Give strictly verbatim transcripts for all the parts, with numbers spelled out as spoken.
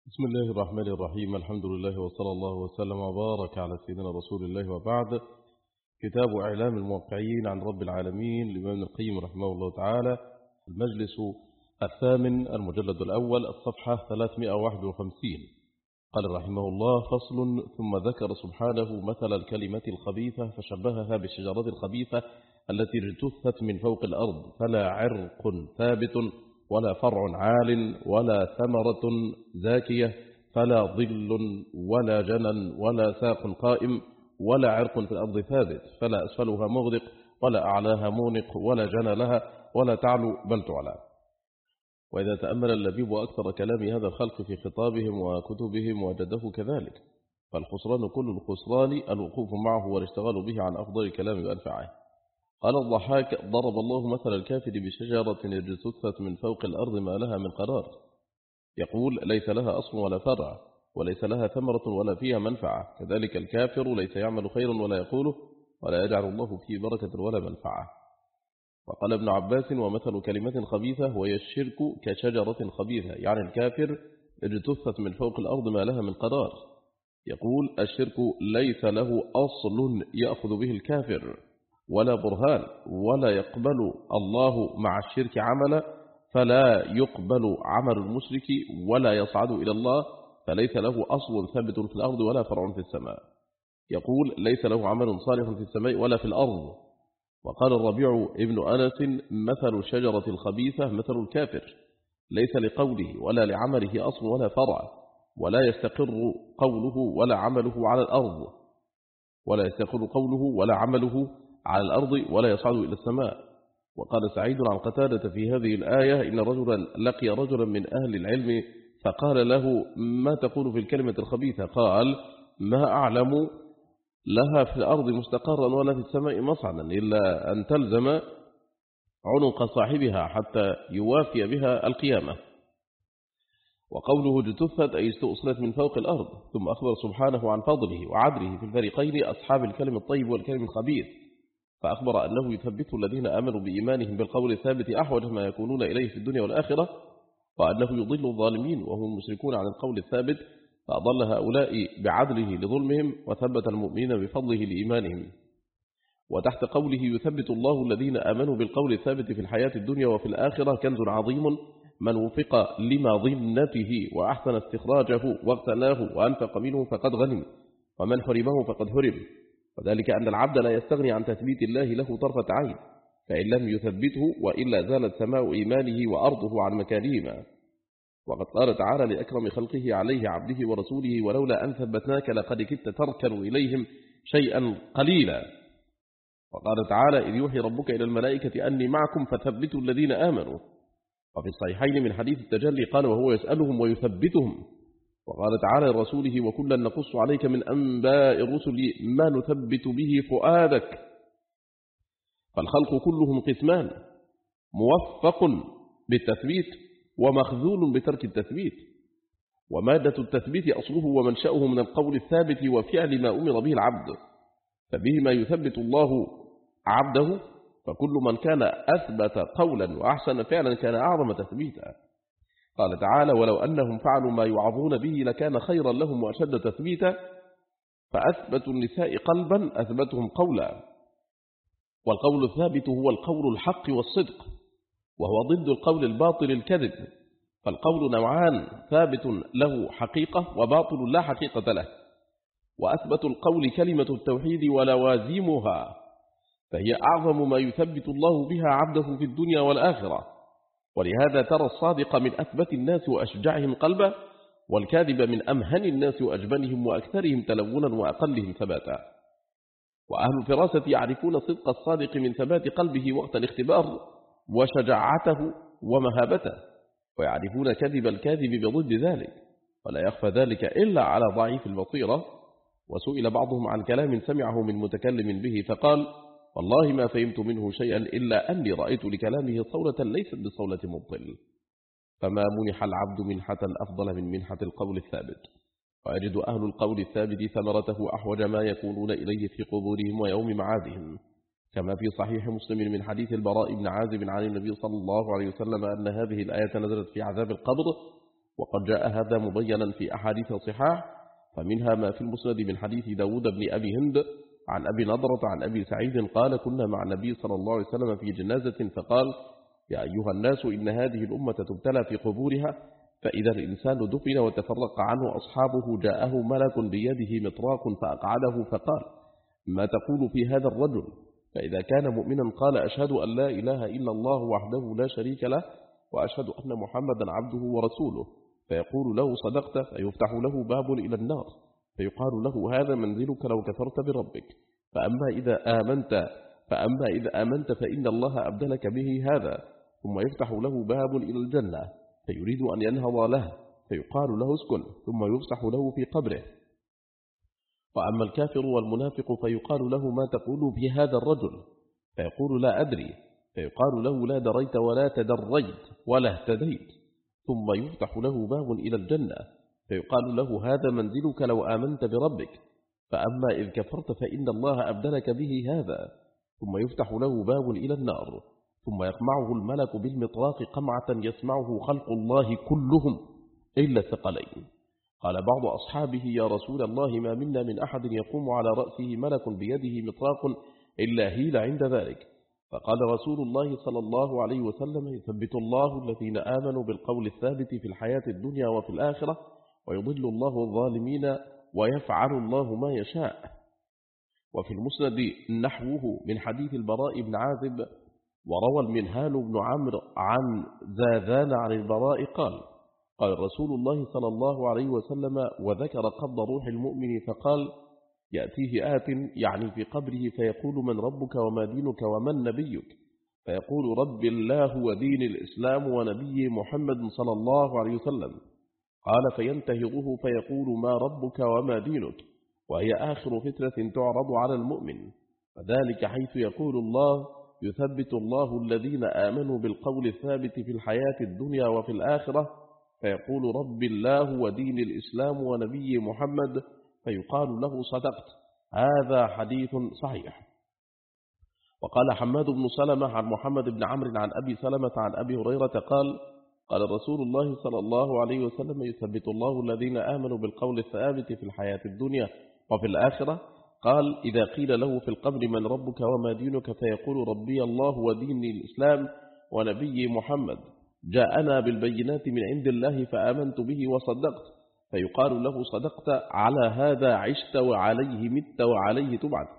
بسم الله الرحمن الرحيم. الحمد لله وصلى الله وسلم وبارك على سيدنا رسول الله وبعد. كتاب إعلام الموقعين عن رب العالمين لإمام ابن القيم رحمه الله تعالى، المجلس الثامن، المجلد الأول، الصفحة ثلاثمائة وواحد وخمسين. قال رحمه الله: فصل. ثم ذكر سبحانه مثل الكلمة الخبيثة فشبهها بالشجرة الخبيثة التي اجتثت من فوق الأرض، فلا عرق ثابت ولا فرع عال ولا ثمرة زاكية، فلا ظل ولا جنى ولا ساق قائم ولا عرق في الأرض ثابت، فلا أسفلها مغدق ولا أعلاها مونق ولا جنى لها ولا تعلو بل تعلى. وإذا تأمل اللبيب أكثر كلام هذا الخلق في خطابهم وكتبهم وجده كذلك، فالخسران كل الخسران الوقوف معه والاشتغال به عن أفضل الكلام وأنفعه. قال الضحاك: ضرب الله مثل الكافر بشجرة اجتثت من فوق الأرض ما لها من قرار. يقول: ليس لها أصل ولا فرع وليس لها ثمرة ولا فيها منفعة. كذلك الكافر ليس يعمل خيرا ولا يقوله ولا يجعل الله فيه بركة ولا منفعة. وقال ابن عباس: ومثل كلمة خبيثة وهي الشرك كشجرة خبيثة، يعني الكافر اجتثت من فوق الأرض ما لها من قرار. يقول: الشرك ليس له أصل يأخذ به الكافر ولا برهان، ولا يقبل الله مع الشرك عملا، فلا يقبل عمل المشرك ولا يصعد إلى الله، فليس له أصل ثابت في الأرض ولا فرع في السماء. يقول: ليس له عمل صالح في السماء ولا في الأرض. وقال الربيع ابن أنس: مثل الشجرة الخبيثة مثل الكافر، ليس لقوله ولا لعمله أصل ولا فرع، ولا يستقر قوله ولا عمله على الأرض، ولا يستقر قوله ولا عمله على الأرض ولا يصعد إلى السماء. وقال سعيد عن قتادة في هذه الآية: إن رجلا لقي رجلا من أهل العلم فقال له: ما تقول في الكلمة الخبيثة؟ قال: ما أعلم لها في الأرض مستقرا ولا في السماء مصعدا، إلا أن تلزم عنق صاحبها حتى يوافي بها القيامة. وقوله اجتثت أي استؤصلت من فوق الأرض. ثم أخبر سبحانه عن فضله وعدله في الفريقين، أصحاب الكلم الطيب والكلم الخبيث، فأخبر أنه يثبت الذين آمنوا بإيمانهم بالقول الثابت أحوج ما يكونون إليه في الدنيا والآخرة، وأنه يضل الظالمين وهم المشركون عن القول الثابت، فأضل هؤلاء بعدله لظلمهم، وثبت المؤمنين بفضله لإيمانهم. وتحت قوله يثبت الله الذين آمنوا بالقول الثابت في الحياة الدنيا وفي الآخرة كنز عظيم: من وفق لما ظنته وأحسن استخراجه واغتناه وأنفق منه فقد غنم، ومن حرمه فقد هرم. وذلك أن العبد لا يستغني عن تثبيت الله له طرفة عين، فإن لم يثبته وإلا زالت سماء إيمانه وأرضه عن مكانهما. وقد قال تعالى لأكرم خلقه عليه عبده ورسوله: ولولا أن ثبتناك لقد كدت تركن إليهم شيئا قليلا. وقال تعالى: إذ يوحي ربك إلى الملائكة أني معكم فثبتوا الذين آمنوا. وفي الصحيحين من حديث التجلي قال: وهو يسألهم ويثبتهم. وقال تعالى لرسوله: وكلا نقص عليك من أنباء الرسل ما نثبت به فؤادك. فالخلق كلهم قسمان: موفق بالتثبيت ومخذول بترك التثبيت. ومادة التثبيت أصله ومنشأه من القول الثابت وفعل ما أمر به العبد، فبهما يثبت الله عبده، فكل من كان أثبت قولا وأحسن فعلا كان أعظم تثبيتا. قال تعالى: ولو أنهم فعلوا ما يوعظون به لكان خيرا لهم وأشد تثبيتا. فأثبت النساء قلبا أثبتهم قولا. والقول الثابت هو القول الحق والصدق، وهو ضد القول الباطل الكذب. فالقول نوعان: ثابت له حقيقة وباطل لا حقيقة له. وأثبت القول كلمة التوحيد ولوازمها، فهي أعظم ما يثبت الله بها عبده في الدنيا والآخرة. ولهذا ترى الصادق من أثبت الناس وأشجعهم قلبا، والكاذب من أمهن الناس وأجبنهم وأكثرهم تلونا وأقلهم ثباتا. وأهل الفراسة يعرفون صدق الصادق من ثبات قلبه وقت الاختبار وشجاعته ومهابته، ويعرفون كذب الكاذب بضد ذلك، ولا يخفى ذلك إلا على ضعيف البصيرة. وسئل بعضهم عن كلام سمعه من متكلم به فقال: والله ما فهمت منه شيئا إلا أني رأيت لكلامه صولة ليست بصولة مبطل. فما منح العبد منحة أفضل من منحة القول الثابت، ويجد أهل القول الثابت ثمرته أحوج ما يكونون إليه في قبورهم ويوم معادهم، كما في صحيح مسلم من حديث البراء بن عازب عن النبي صلى الله عليه وسلم أن هذه الآية نزلت في عذاب القبر: وقد جاء هذا مبينا في أحاديث صحاح، فمنها ما في المسند من حديث داود بن أبي هند عن أبي نضرة عن أبي سعيد قال: كنا مع النبي صلى الله عليه وسلم في جنازة فقال: يا أيها الناس، إن هذه الأمة تبتلى في قبورها، فإذا الإنسان دفن وتفرق عنه أصحابه جاءه ملك بيده مطراق فأقعده فقال: ما تقول في هذا الرجل؟ فإذا كان مؤمنا قال: أشهد أن لا إله إلا الله وحده لا شريك له، وأشهد أن محمدا عبده ورسوله، فيقول له: صدقت، فيفتح له باب إلى النار، فيقال له: هذا منزلك لو كفرت بربك، فأما إذا آمنت فأما إذا آمنت فإن الله أبدلك به هذا، ثم يفتح له باب إلى الجنة فيريد أن ينهض له، فيقال له: اسكن، ثم يفسح له في قبره. وأما الكافر والمنافق فيقال له: ما تقول في هذا الرجل؟ فيقول: لا أدري، فيقال له: لا دريت ولا تدريت ولا اهتديت، ثم يفتح له باب إلى الجنة فيقال له: هذا منزلك لو آمنت بربك، فأما إذ كفرت فإن الله أبدلك به هذا، ثم يفتح له باب إلى النار ثم يقمعه الملك بالمطراق قمعة يسمعه خلق الله كلهم إلا الثقلين. قال بعض أصحابه: يا رسول الله، ما منا من أحد يقوم على رأسه ملك بيده مطراق إلا هيل عند ذلك. فقال رسول الله صلى الله عليه وسلم: يثبت الله الذين آمنوا بالقول الثابت في الحياة الدنيا وفي الآخرة، ويضل الله الظالمين، ويفعل الله ما يشاء. وفي المسند نحوه من حديث البراء بن عازب. وروى المنهال بن عمرو عن زاذان عن البراء قال: قال رسول الله صلى الله عليه وسلم: وذكر قبض روح المؤمن فقال: يأتيه آت، يعني في قبره، فيقول: من ربك وما دينك ومن نبيك؟ فيقول: رب الله ودين الإسلام ونبي محمد صلى الله عليه وسلم. قال: فينتهضه فيقول: ما ربك وما دينك؟ وهي آخر فترة تعرض على المؤمن، فذلك حيث يقول الله: يثبت الله الذين آمنوا بالقول الثابت في الحياة الدنيا وفي الآخرة، فيقول: رب الله ودين الإسلام ونبي محمد، فيقال له: صدقت. هذا حديث صحيح. وقال حماد بن سلمة عن محمد بن عمرو عن أبي سلمة عن أبي هريرة قال: قال رسول الله صلى الله عليه وسلم: يثبت الله الذين آمنوا بالقول الثابت في الحياة الدنيا وفي الآخرة. قال: إذا قيل له في القبر: من ربك وما دينك؟ فيقول: ربي الله ودين الإسلام ونبي محمد، جاءنا بالبينات من عند الله فآمنت به وصدقت. فيقال له: صدقت، على هذا عشت وعليه مت وعليه تبعث.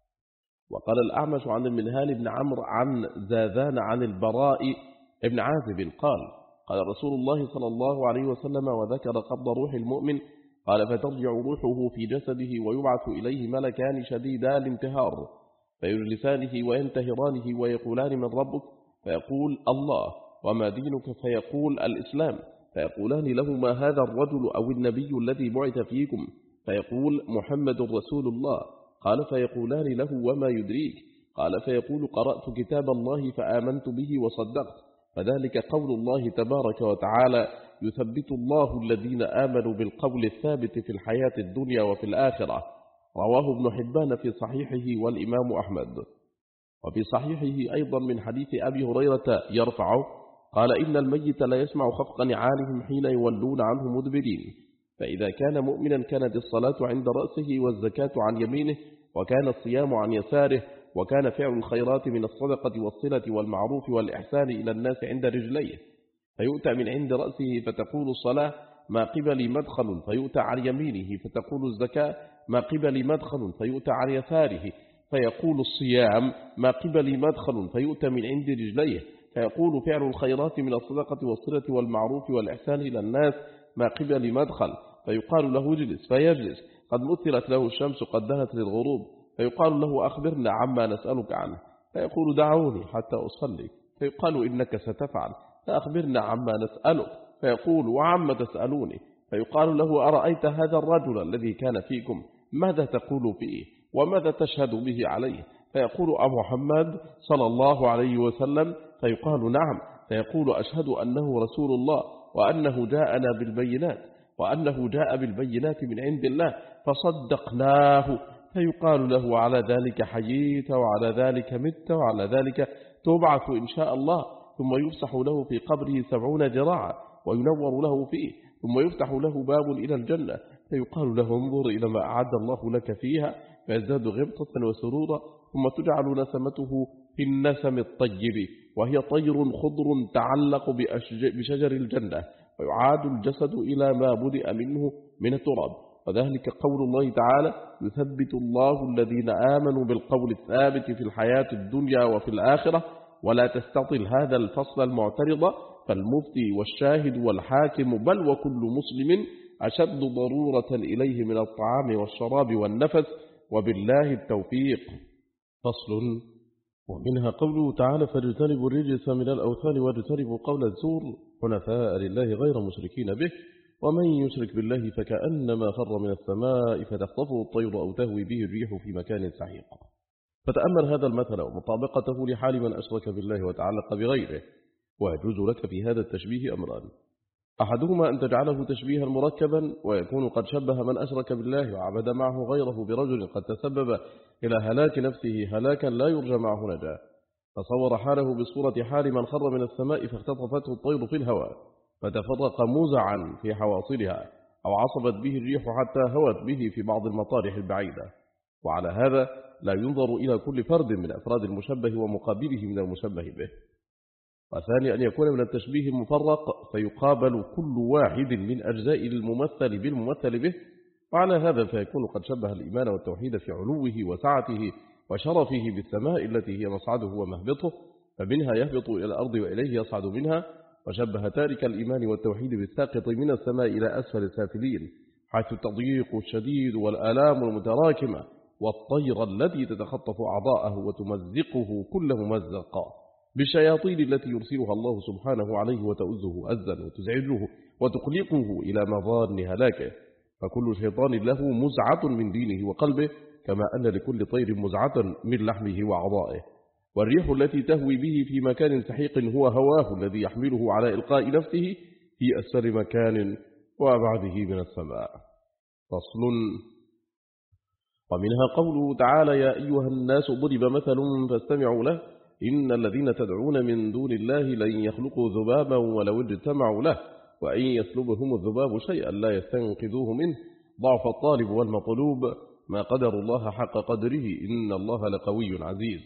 وقال الأعمش عن المنهال بن عمرو عن زاذان عن البراء بن عازب قال: قال رسول الله صلى الله عليه وسلم: وذكر قبض روح المؤمن. قال: فترجع روحه في جسده ويبعث إليه ملكان شديدا الانتهار، فيجلسانه وينتهرانه ويقولان: من ربك؟ فيقول: الله. وما دينك؟ فيقول: الإسلام. فيقولان له: ما هذا الرجل أو النبي الذي بعث فيكم؟ فيقول: محمد رسول الله. قال: فيقولان له: وما يدريك؟ قال: فيقول: قرأت كتاب الله فآمنت به وصدقت. فذلك قول الله تبارك وتعالى: يثبت الله الذين آمنوا بالقول الثابت في الحياة الدنيا وفي الآخرة. رواه ابن حبان في صحيحه والإمام أحمد. وفي صحيحه أيضا من حديث أبي هريرة يرفعه قال: إن الميت لا يسمع خفق نعالهم حين يولون عنه مدبرين، فإذا كان مؤمنا كانت الصلاة عند رأسه والزكاة عن يمينه، وكان الصيام عن يساره، وكان فعل الخيرات من الصدقة والصلة والمعروف والإحسان إلى الناس عند رجليه. فيؤتى من عند رأسه فتقول الصلاة: ما قبل مدخل، فيؤتى عن يمينه فتقول الزكاة: ما قبل مدخل، فيؤتى عن يساره، فيقول الصيام: ما قبل مدخل، فيؤتى من عند رجليه، فيقول فعل الخيرات من الصدقة والصلة والمعروف والإحسان إلى الناس: ما قبل مدخل، فيقال له: اجلس، فيجلس. قد مثلت له الشمس قد دهت للغروب، فيقال له: أخبرنا عما نسألك عنه، فيقول: دعوني حتى أصلي، فيقال: إنك ستفعل، فأخبرنا عما نسألك، فيقول: وعما تسألوني؟ فيقال له: أرأيت هذا الرجل الذي كان فيكم، ماذا تقول فيه وماذا تشهد به عليه؟ فيقول: أبو محمد صلى الله عليه وسلم. فيقال: نعم. فيقول: أشهد أنه رسول الله، وأنه جاءنا بالبينات، وأنه جاء بالبينات من عند الله، فصدقناه. فيقال له: على ذلك حييت، وعلى ذلك مت، وعلى ذلك تبعث إن شاء الله. ثم يفسح له في قبره سبعون ذراعا وينور له فيه، ثم يفتح له باب إلى الجنة فيقال له انظر إلى ما أعد الله لك فيها، فيزداد غبطة وسرورا، ثم تجعل نسمته في النسم الطيب، وهي طير خضر تعلق بشجر الجنة، ويعاد الجسد إلى ما بدأ منه من التراب. وذلك قول الله تعالى يثبت الله الذين آمنوا بالقول الثابت في الحياة الدنيا وفي الآخرة، ولا تستطل هذا الفصل المعترض، فالمفتي والشاهد والحاكم بل وكل مسلم أشد ضرورة إليه من الطعام والشراب والنفس، وبالله التوفيق. فصل. ومنها قوله تعالى فاجتنبوا الرجس من الأوثان واجتنبوا قول الزور حنفاء لله غير مشركين به، ومن يشرك بالله فكأنما خر من السماء فتخطفه الطير أو تهوي به الريح في مكان سحيق. فتأمل هذا المثل ومطابقته لحال من أشرك بالله وتعلق بغيره. ويجوز لك في هذا التشبيه أمران: أحدهما أن تجعله تشبيها مركبا ويكون قد شبه من أشرك بالله وعبد معه غيره برجل قد تسبب إلى هلاك نفسه هلاكا لا يرجى معه نجاة، فصور حاله بصورة حال من خر من السماء فاختطفته الطير في الهواء فتفرق موزعا في حواصلها، أو عصبت به الريح حتى هوت به في بعض المطارح البعيدة. وعلى هذا لا ينظر إلى كل فرد من أفراد المشبه ومقابله من المشبه به. وثاني أن يكون من التشبيه المفرق فيقابل كل واحد من أجزاء الممثل بالممثل به، وعلى هذا فيكون قد شبه الإيمان والتوحيد في علوه وسعته وشرفه بالسماء التي هي مصعده ومهبطه، فمنها يهبط إلى الأرض وإليه يصعد منها، وشبه تارك الإيمان والتوحيد بالساقط من السماء إلى أسفل السافلين، حيث التضييق الشديد والآلام المتراكمة، والطير الذي تتخطف أعضاءه وتمزقه كل ممزق بالشياطين التي يرسلها الله سبحانه عليه وتؤزه أزا وتزعجه وتقلقه إلى مظان هلاكه. فكل شيطان له مزعة من دينه وقلبه، كما أن لكل طير مزعة من لحمه وأعضائه. والريح التي تهوي به في مكان سحيق هو هواه الذي يحمله على إلقاء نفسه في أسفل مكان وأبعده من السماء. فصل. ومنها قوله تعالى يا أيها الناس ضرب مثل فاستمعوا له إن الذين تدعون من دون الله لن يخلقوا ذبابا ولو اجتمعوا له وإن يسلبهم الذباب شيئا لا يستنقذوه منه ضعف الطالب والمطلوب ما قدر الله حق قدره إن الله لقوي عزيز.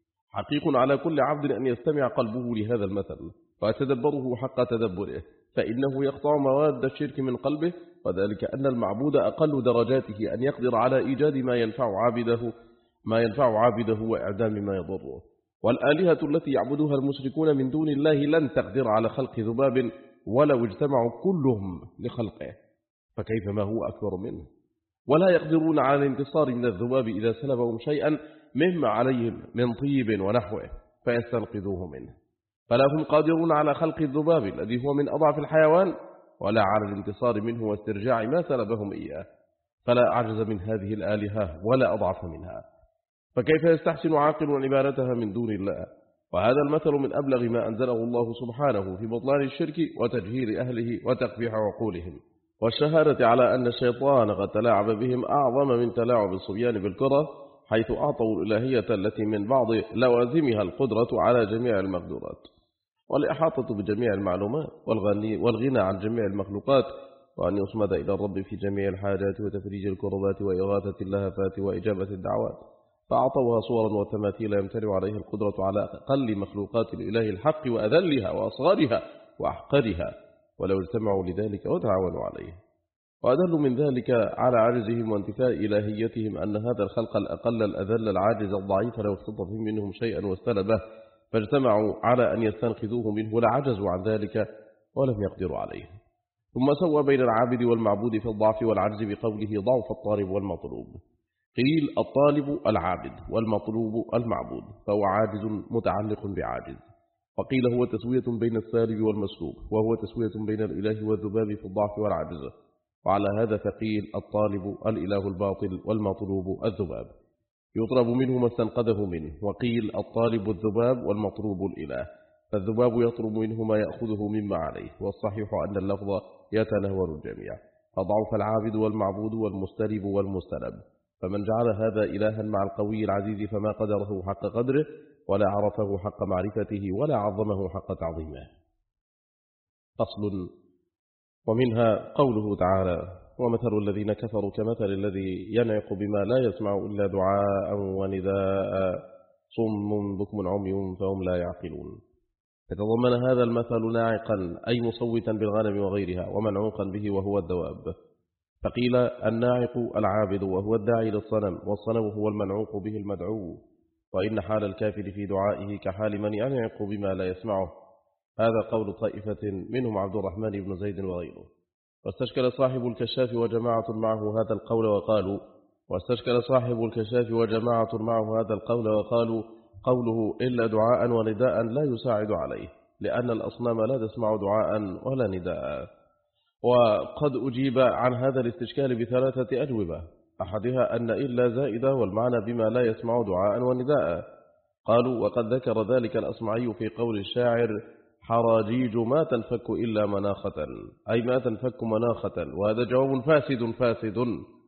حقيق على كل عبد أن يستمع قلبه لهذا المثل ويتدبره حق تدبره، فإنه يقطع مواد الشرك من قلبه، وذلك أن المعبود أقل درجاته أن يقدر على إيجاد ما ينفع عابده ما ينفع عابده وإعدام ما يضره. والآلهة التي يعبدها المشركون من دون الله لن تقدر على خلق ذباب ولو اجتمعوا كلهم لخلقه، فكيف ما هو أكبر منه؟ ولا يقدرون على الانتصار من الذباب إذا سلبهم شيئا مما عليهم من طيب ونحوه فيستنقذوه منه. فلا هم قادرون على خلق الذباب الذي هو من أضعف الحيوان، ولا على الانتصار منه واسترجاع ما سلبهم إياه، فلا أعجز من هذه الآلهة ولا أضعف منها، فكيف يستحسن عاقل عبادتها من دون الله؟ وهذا المثل من أبلغ ما أنزله الله سبحانه في بطلان الشرك وتجهيل أهله وتقبيح عقولهم، والشهادة على أن الشيطان قد تلاعب بهم أعظم من تلاعب الصبيان بالكرة، حيث أعطوا الإلهية التي من بعض لوازمها القدرة على جميع المقدورات والإحاطة بجميع المعلومات والغني والغنى عن جميع المخلوقات، وأن يصمد إلى الرب في جميع الحاجات وتفريج الكربات وإغاثة اللهفات وإجابة الدعوات، فأعطوها صورا وتماثيل يمتنع عليه القدرة على أقل مخلوقات الإله الحق وأذلها وأصغرها وأحقرها، ولو اجتمعوا لذلك وتعاونوا عليه. وأدل من ذلك على عجزهم وانتفاء إلهيتهم أن هذا الخلق الأقل الأذل العاجز الضعيف لو اختطف منهم شيئا واستلبه فاجتمعوا على أن يستنقذوه منه لعجزوا عن ذلك ولم يقدروا عليه. ثم سوى بين العابد والمعبود في الضعف والعجز بقوله ضعف الطالب والمطلوب. قيل الطالب العابد والمطلوب المعبود، فهو عاجز متعلق بعاجز. وقيل هو تسوية بين السالب والمسلوب، وهو تسوية بين الإله والذباب في الضعف والعجز. وعلى هذا فقيل الطالب الإله الباطل والمطلوب الذباب، يطلب منه ما استنقذه منه. وقيل الطالب الذباب والمطلوب الإله، فالذباب يطلب منه ما يأخذه مما عليه، والصحيح أن اللفظ يتناول الجميع، فضعف العابد والمعبود والمستلب والمستلب. فمن جعل هذا إلها مع القوي العزيز فما قدره حق قدره، ولا عرفه حق معرفته، ولا عظمه حق تعظيمه. فصل. ومنها قوله تعالى: ومثل الذين كفروا كمثل الذي ينعق بما لا يسمع إلا دعاء ونداء صم بكم عمي فهم لا يعقلون. يتضمن هذا المثل ناعقا أي مصوتا بالغنم وغيرها، ومنعوقا به وهو الدواب. فقيل الناعق العابد وهو الداعي للصنم، والصنم هو المنعوق به المدعو. وإن حال الكافر في دعائه كحال من ينعق بما لا يسمعه. هذا قول طائفة منهم عبد الرحمن بن زيد وغيره. واستشكل صاحب الكشاف وجماعة معه هذا القول وقالوا واستشكل صاحب الكشاف وجماعة معه هذا القول وقالوا قوله إلا دعاء ونداء لا يساعد عليه، لأن الأصنام لا تسمع دعاء ولا نداء. وقد أجيب عن هذا الاستشكال بثلاثة أجوبة، أحدها أن إلا زائدة والمعنى بما لا يسمع دعاء ونداء. قالوا وقد ذكر ذلك الأصمعي في قول الشاعر: حراجيج ما تنفك إلا مناخة، أي ما تنفك مناخة، وهذا جواب فاسد فاسد،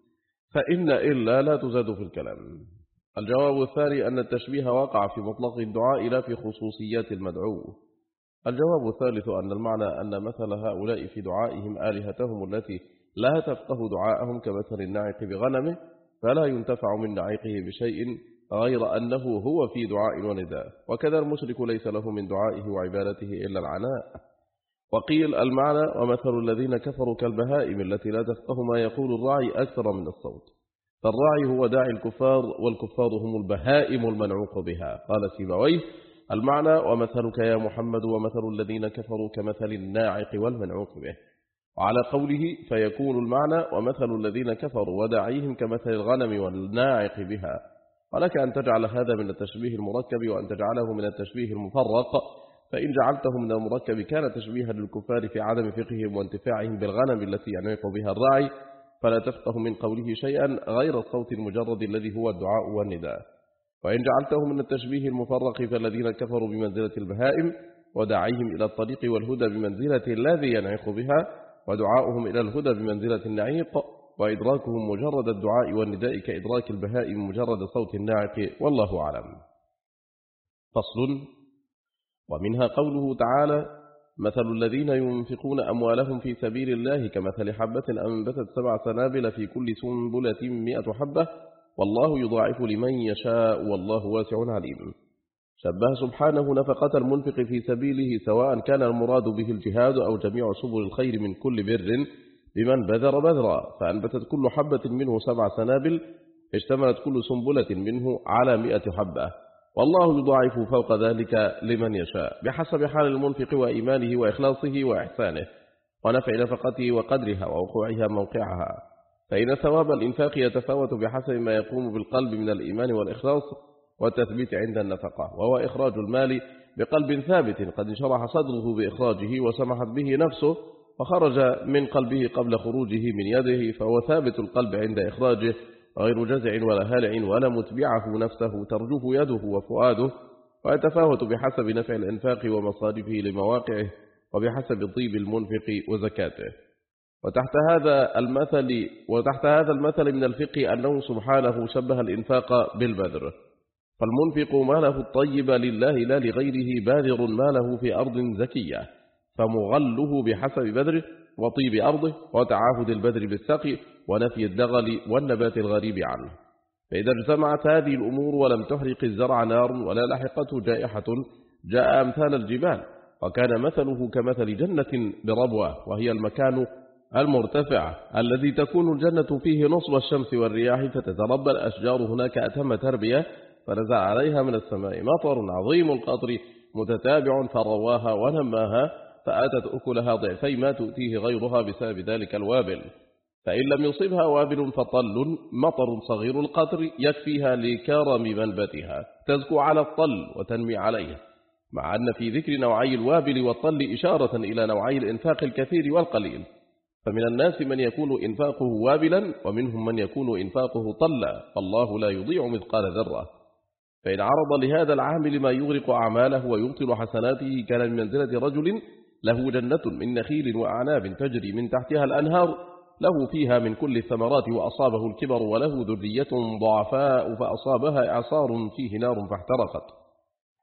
فإن إلا لا تزاد في الكلام. الجواب الثاني أن التشبيه وقع في مطلق الدعاء لا في خصوصيات المدعو. الجواب الثالث أن المعنى أن مثل هؤلاء في دعائهم آلهتهم التي لا تفقه دعاءهم كمثل الناعق بغنمه، فلا ينتفع من نعيقه بشيء غير أنه هو في دعاء ونداء. وكذا المشرك ليس له من دعائه وعبادته إلا العناء. وقيل المعنى ومثل الذين كفروا كالبهائم التي لا تفقه ما يقول الراعي أكثر من الصوت، فالراعي هو داعي الكفار، والكفار هم البهائم المنعوق بها. قال سيبويه: المعنى ومثلك يا محمد ومثل الذين كفروا كمثل الناعق والمنعوق به. وعلى قوله فيكون المعنى ومثل الذين كفروا وداعيهم كمثل الغنم والناعق بها. ولك أن تجعل هذا من التشبيه المركب وأن تجعله من التشبيه المفرق، فإن جعلته من المركب كان تشبيها للكفار في عدم فقههم وانتفاعهم بالغنم التي ينعق بها الراعي، فلا تفقه من قوله شيئا غير الصوت المجرد الذي هو الدعاء والنداء. وإن جعلته من التشبيه المفرق فالذين كفروا بمنزلة البهائم، وداعيهم إلى الطريق والهدى بمنزلة الذي ينعق بها، ودعاؤهم إلى الهدى بمنزلة النعيق، وإدراكهم مجرد الدعاء والنداء كإدراك البهائم مجرد صوت الناعق، والله أعلم. فصل. ومنها قوله تعالى: مثل الذين ينفقون أموالهم في سبيل الله كمثل حبة أنبتت سبع سنابل في كل سنبلة مئة حبة والله يضاعف لمن يشاء والله واسع عليم. شبه سبحانه نفقة المنفق في سبيله سواء كان المراد به الجهاد أو جميع سبل الخير من كل بر بمن بذر بذرا، فأنبتت كل حبة منه سبع سنابل، اشتملت كل سنبلة منه على مئة حبة، والله يضاعف فوق ذلك لمن يشاء بحسب حال المنفق وإيمانه وإخلاصه وإحسانه ونفع نفقته وقدرها ووقوعها موقعها. فإن ثواب الإنفاق يتفاوت بحسب ما يقوم بالقلب من الإيمان والإخلاص والتثبيت عند النفقة، وهو إخراج المال بقلب ثابت قد انشرح صدره بإخراجه وسمحت به نفسه وخرج من قلبه قبل خروجه من يده، فهو ثابت القلب عند إخراجه غير جزع ولا هالع ولا متبعه نفسه ترجف يده وفؤاده، ويتفاوت بحسب نفع الإنفاق ومصارفه لمواقعه وبحسب طيب المنفق وزكاته. وتحت هذا المثل وتحت هذا المثل من الفقه أنه سبحانه شبه الإنفاق بالبذر، فالمنفق ماله الطيب لله لا لغيره باذر ماله في أرض زكية، فمغله بحسب بذره وطيب أرضه وتعاهد البذر بالسقي ونفي الدغل والنبات الغريب عنه. فإذا اجتمعت هذه الأمور ولم تحرق الزرع نار ولا لحقته جائحة جاء أمثال الجبال، وكان مثله كمثل جنة بربوة، وهي المكان المرتفع الذي تكون الجنة فيه نصب الشمس والرياح، فتتربى الأشجار هناك أتم تربية، فنزل عليها من السماء مطر عظيم القطر متتابع فرواها ونماها، فآتت أكلها ضعفي ما تؤتيه غيرها بسبب ذلك الوابل. فإن لم يصبها وابل فطل مطر صغير القطر يكفيها لكرم منبتها تزكو على الطل وتنمي عليه، مع أن في ذكر نوعي الوابل والطل إشارة إلى نوعي الإنفاق الكثير والقليل. فمن الناس من يكون إنفاقه وابلا ومنهم من يكون إنفاقه طلا، فالله لا يضيع مثقال ذرة. فإن عرض لهذا العامل ما يغرق أعماله ويبطل حسناته كان من منزلة رجل له جنة من نخيل وأعناب تجري من تحتها الأنهار، له فيها من كل الثمرات وأصابه الكبر وله ذرية ضعفاء فأصابها إعصار فيه نار فاحترقت،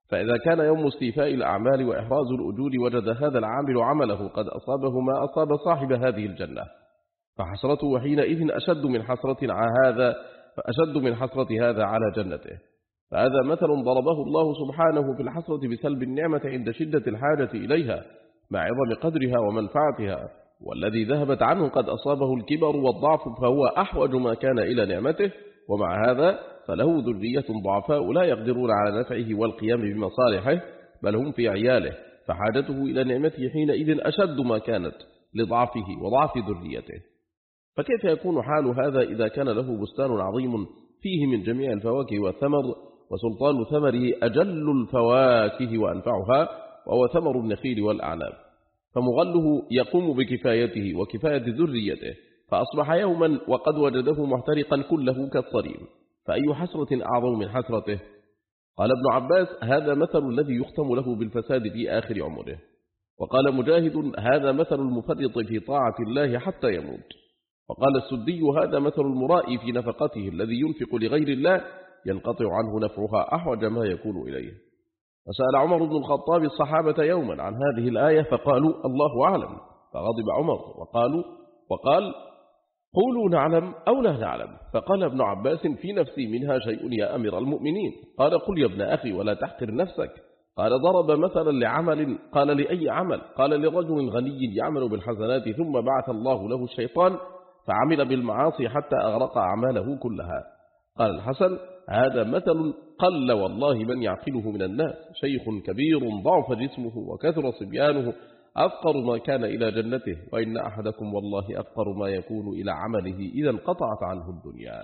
فإذا كان يوم استيفاء الأعمال وإحراز الأجور وجد هذا العامل عمله قد أصابه ما أصاب صاحب هذه الجنة، فحسرته حينئذ أشد من حسرة هذا فأشد من حسرة هذا على جنته. فهذا مثل ضربه الله سبحانه في الحسرة بسلب النعمة عند شدة الحاجة إليها مع عظم قدرها ومنفعتها، والذي ذهبت عنه قد أصابه الكبر والضعف فهو أحوج ما كان إلى نعمته، ومع هذا فله ذرية ضعفاء لا يقدرون على نفعه والقيام بمصالحه، بل هم في عياله، فحاجته إلى نعمته حينئذ أشد ما كانت لضعفه وضعف ذريته. فكيف يكون حال هذا إذا كان له بستان عظيم فيه من جميع الفواكه والثمر، وسلطان ثمره أجل الفواكه وأنفعها وهو ثمر النخيل والأعناب، فمغله يقوم بكفايته وكفاية ذريته، فأصبح يوما وقد وجده محترقا كله كالصريم، فأي حسرة أعظم من حسرته؟ قال ابن عباس: هذا مثل الذي يختم له بالفساد في آخر عمره. وقال مجاهد: هذا مثل المفرط في طاعة الله حتى يموت. وقال السدي: هذا مثل المرائي في نفقته الذي ينفق لغير الله ينقطع عنه نفعها أحوج ما يكون إليه. فسأل عمر بن الخطاب الصحابة يوما عن هذه الآية فقالوا: الله أعلم. فغضب عمر وقالوا وقال: قولوا نعلم أو لا نعلم. فقال ابن عباس: في نفسي منها شيء يا أمير المؤمنين. قال: قل يا ابن أخي ولا تحقر نفسك. قال: ضرب مثلا لعمل. قال: لأي عمل؟ قال: لرجل غني يعمل بالحسنات ثم بعث الله له الشيطان فعمل بالمعاصي حتى أغرق أعماله كلها. قال الحسن: هذا مثل قل والله من يعقله من الناس، شيخ كبير ضعف جسمه وكثر صبيانه أفقر ما كان إلى جنته، وإن أحدكم والله أفقر ما يكون إلى عمله إذا انقطعت عنه الدنيا.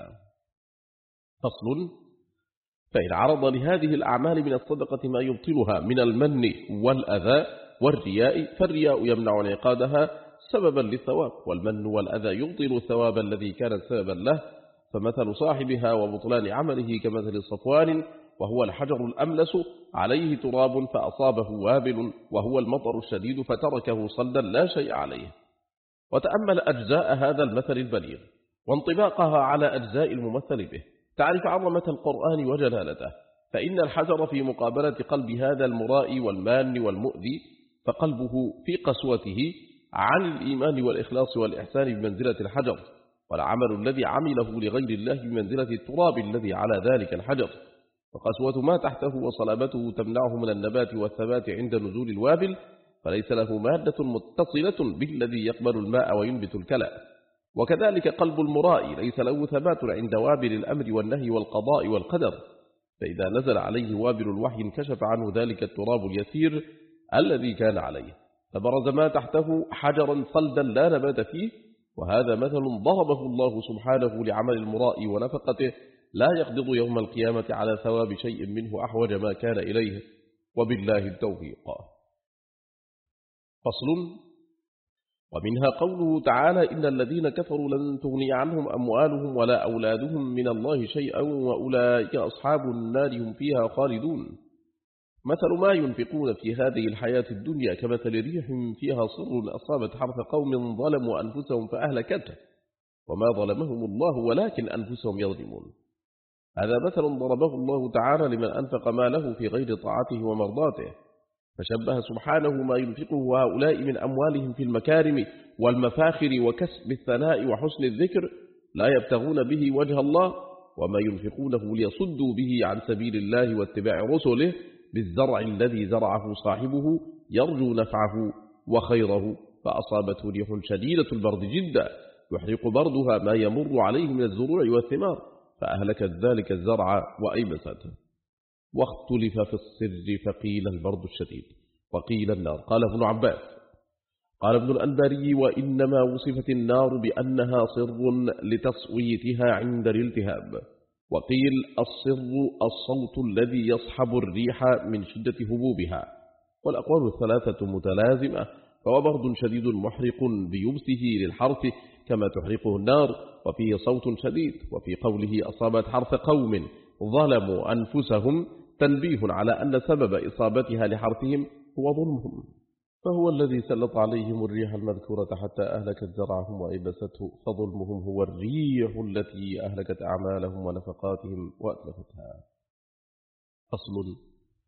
فصل: فإن عرض لهذه الأعمال من الصدقة ما يبطلها من المن والأذى والرياء، فالرياء يمنع انعقادها سببا للثواب، والمن والأذى يبطل الثواب الذي كان سببا له. فمثل صاحبها وبطلان عمله كمثل صفوان، وهو الحجر الأملس عليه تراب فأصابه وابل، وهو المطر الشديد فتركه صلدا لا شيء عليه. وتأمل أجزاء هذا المثل البليغ وانطباقها على أجزاء الممثل به، تعرف عظمة القرآن وجلالته. فإن الحجر في مقابلة قلب هذا المرائي والمان والمؤذي، فقلبه في قسوته عن الإيمان والإخلاص والإحسان بمنزلة الحجر، والعمل الذي عمله لغير الله بمنزلة التراب الذي على ذلك الحجر. وقسوة ما تحته وصلابته تمنعه من النبات والثبات عند نزول الوابل، فليس له مادة متصلة بالذي يقبل الماء وينبت الكلى. وكذلك قلب المرائي ليس له ثبات عند وابل الأمر والنهي والقضاء والقدر، فإذا نزل عليه وابل الوحي انكشف عنه ذلك التراب اليسير الذي كان عليه، فبرز ما تحته حجرا صلدا لا نبات فيه. وهذا مثل ضربه الله سبحانه لعمل المرائي ونفقته، لا يقبض يوم القيامة على ثواب شيء منه أحوج ما كان إليه، وبالله التوفيق. فصل: ومنها قوله تعالى: إن الذين كفروا لن تغني عنهم أموالهم ولا أولادهم من الله شيئا وأولئك أصحاب النار هم فيها خالدون. مثل ما ينفقون في هذه الحياة الدنيا كمثل ريح فيها صر أصابت حرث قوم ظلموا أنفسهم فأهلكته، وما ظلمهم الله ولكن أنفسهم يظلمون. هذا مثل ضربه الله تعالى لمن أنفق ماله في غير طاعته ومرضاته، فشبه سبحانه ما ينفقه هؤلاء من أموالهم في المكارم والمفاخر وكسب الثناء وحسن الذكر لا يبتغون به وجه الله، وما ينفقونه ليصدوا به عن سبيل الله واتباع رسله، بالزرع الذي زرعه صاحبه يرجو نفعه وخيره، فأصابته ريح شديدة البرد جدا يحرق بردها ما يمر عليه من الزروع والثمار، فأهلكت ذلك الزرع وأيبسته. واختلف في السر فقيل البرد الشديد وقيل النار. قال ابن عباس: قال ابن الأنباري: وإنما وصفت النار بأنها صر لتصويتها عند الالتهاب. وقيل الصر الصوت الذي يصحب الريح من شدة هبوبها. والأقوال الثلاثة متلازمة، فهو برد شديد محرق بيبسه للحرث كما تحرقه النار، وفيه صوت شديد. وفي قوله أصابت حرث قوم ظلموا أنفسهم تنبيه على أن سبب إصابتها لحرثهم هو ظلمهم، فهو الذي سلط عليهم الريح المذكورة حتى أهلكت زرعهم وأيبسته، فظلمهم هو الريح التي أهلكت أعمالهم ونفقاتهم وأتلفتها. أصل: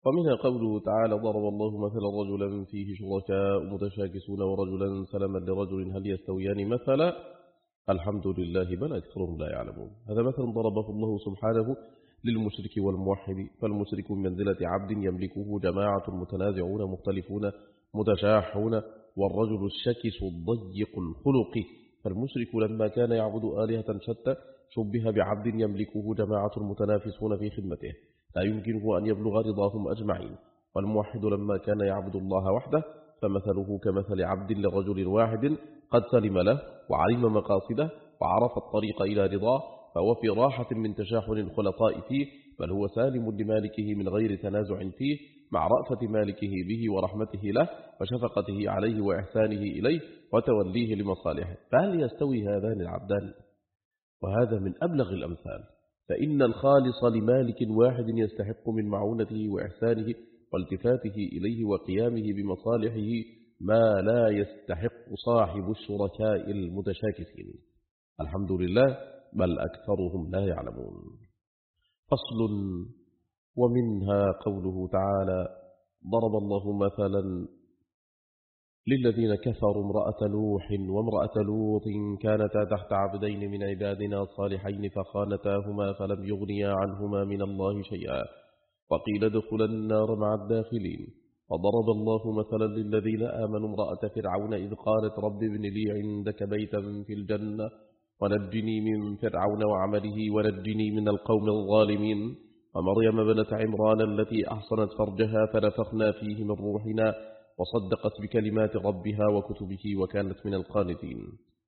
ومنها قوله تعالى ضرب الله مثلا رجلا فيه شركاء متشاكسون ورجلا سلما لرجل هل يستويان مثلا الحمد لله بل أكثرهم لا يعلمون. هذا مثل ضربه الله سبحانه للمشرك والموحد، فالمشرك من منزلة عبد يملكه جماعة متنازعون مختلفون متشاحون، والرجل الشكس الضيق الخلق، فالمشرك لما كان يعبد آلهة شتى شبه بعبد يملكه جماعة متنافسون في خدمته لا يمكنه أن يبلغ رضاهم أجمعين، والموحد لما كان يعبد الله وحده فمثله كمثل عبد لرجل واحد قد سلم له وعلم مقاصده وعرف الطريق إلى رضاه، فهو في راحة من تشاحن الخلطاء فيه، بل هو سالم لمالكه من غير تنازع فيه، مع رأفة مالكه به ورحمته له وشفقته عليه وإحسانه إليه وتوليه لمصالحه. فهل يستوي هذان العبدان؟ وهذا من أبلغ الأمثال، فإن الخالص لمالك واحد يستحق من معونته وإحسانه والتفاته إليه وقيامه بمصالحه ما لا يستحق صاحب الشركاء المتشاكسين. الحمد لله بل أكثرهم لا يعلمون. فصل. ومنها قوله تعالى ضرب الله مثلا للذين كفروا امرأة نوح وامرأة لوط كانتا تحت عبدين من عبادنا صالحين فخانتاهما فلم يغنيا عنهما من الله شيئا وقيل ادخلا النار مع الداخلين. وضرب الله مثلا للذين آمنوا امرأة فرعون إذ قالت رب ابن لي عندك بيتا في الجنة ونجني من فرعون وعمله ونجني من القوم الظالمين. ومريم بنت عمران التي أحصنت فرجها فنفخنا فيه من روحنا وصدقت بكلمات ربها وكتبه وكانت من القانتين.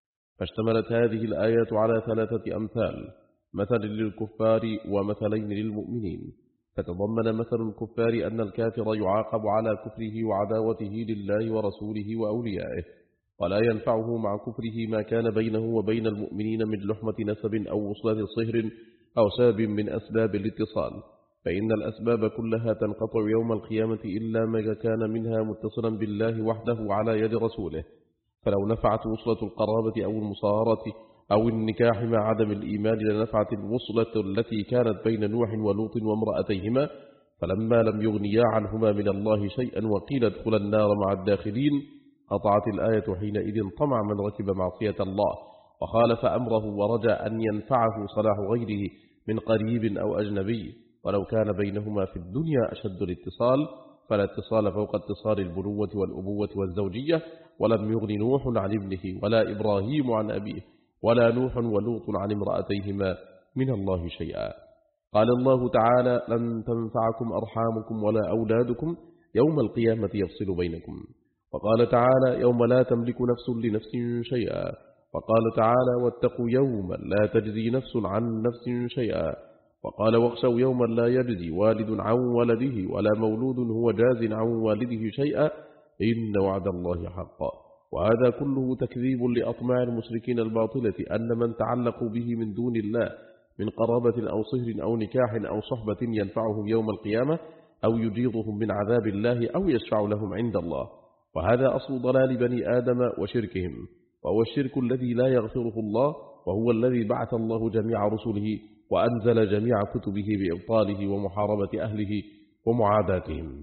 فاشتملت هذه الآيات على ثلاثة أمثال، مثل للكفار ومثلين للمؤمنين. فتضمن مثل الكفار أن الكافر يعاقب على كفره وعداوته لله ورسوله وأوليائه، ولا ينفعه مع كفره ما كان بينه وبين المؤمنين من لحمة نسب أو وصلة صهر أو سبب من أسباب الاتصال، فإن الأسباب كلها تنقطع يوم القيامة إلا ما كان منها متصلا بالله وحده على يد رسوله. فلو نفعت وصلة القرابة أو المصاهرة أو النكاح مع عدم الإيمان لنفعت الوصلة التي كانت بين نوح ولوط وامرأتيهما، فلما لم يغنيا عنهما من الله شيئا وقيل ادخلا النار مع الداخلين قطعت الآية حينئذ طمع من ركب معصية الله وخالف أمره ورجى أن ينفعه صلاح غيره من قريب أو أجنبي، ولو كان بينهما في الدنيا أشد الاتصال، فلا اتصال فوق اتصال البنوة والأبوة والزوجية. ولم يغن نوح عن ابنه ولا إبراهيم عن أبيه ولا نوح ولوط عن امرأتيهما من الله شيئا. قال الله تعالى لن تنفعكم أرحامكم ولا أولادكم يوم القيامة يفصل بينكم. وقال تعالى يوم لا تملك نفس لنفس شيئا. وقال تعالى واتقوا يوما لا تجزي نفس عن نفس شيئا. وقال واخشوا يوما لا يجزي والد عن ولده ولا مولود هو جاز عن والده شيئا إن وعد الله حقا. وهذا كله تكذيب لأطماع المشركين الباطلة أن من تعلقوا به من دون الله من قرابة أو صهر أو نكاح أو صحبة ينفعهم يوم القيامة أو يجيضهم من عذاب الله أو يشفع لهم عند الله. وهذا أصل ضلال بني آدم وشركهم، وهو الشرك الذي لا يغفره الله، وهو الذي بعث الله جميع رسله وأنزل جميع كتبه بإبطاله ومحاربة أهله ومعاداتهم.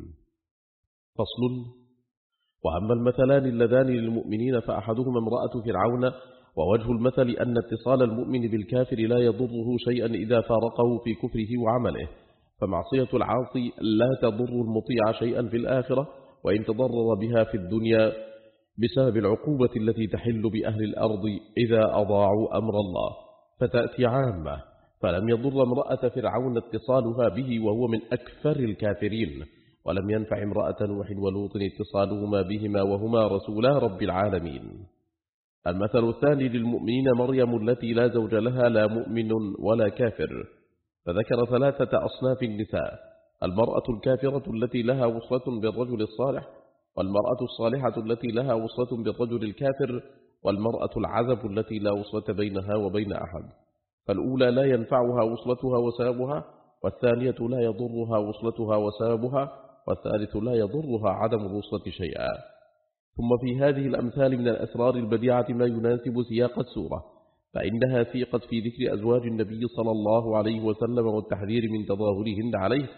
فصل. وأما المثلان اللذان للمؤمنين فأحدهما امرأة فرعون، ووجه المثل أن اتصال المؤمن بالكافر لا يضره شيئا إذا فارقه في كفره وعمله، فمعصية العاصي لا تضر المطيع شيئا في الآخرة وإن تضرر بها في الدنيا بسبب العقوبة التي تحل بأهل الأرض إذا أضاعوا أمر الله، فتأتي عامة. فلم يضر امرأة فرعون اتصالها به وهو من أكثر الكافرين، ولم ينفع امرأة نوح ولوط اتصالهما بهما وهما رسولا رب العالمين. المثل الثاني للمؤمنين مريم التي لا زوج لها لا مؤمن ولا كافر، فذكر ثلاثة أصناف النساء: المرأة الكافرة التي لها وصلة بالرجل الصالح، والمرأة الصالحة التي لها وصلة بالرجل الكافر، والمرأة العزب التي لا وصلة بينها وبين أحد. فالأولى لا ينفعها وصلتها وسببها، والثانية لا يضرها وصلتها وسببها، والثالث لا يضرها عدم الوصلة شيئا. ثم في هذه الأمثال من الأسرار البديعة ما يناسب سياق السورة، فإنها سيقت في ذكر أزواج النبي صلى الله عليه وسلم والتحذير من تظاهرهن عليه،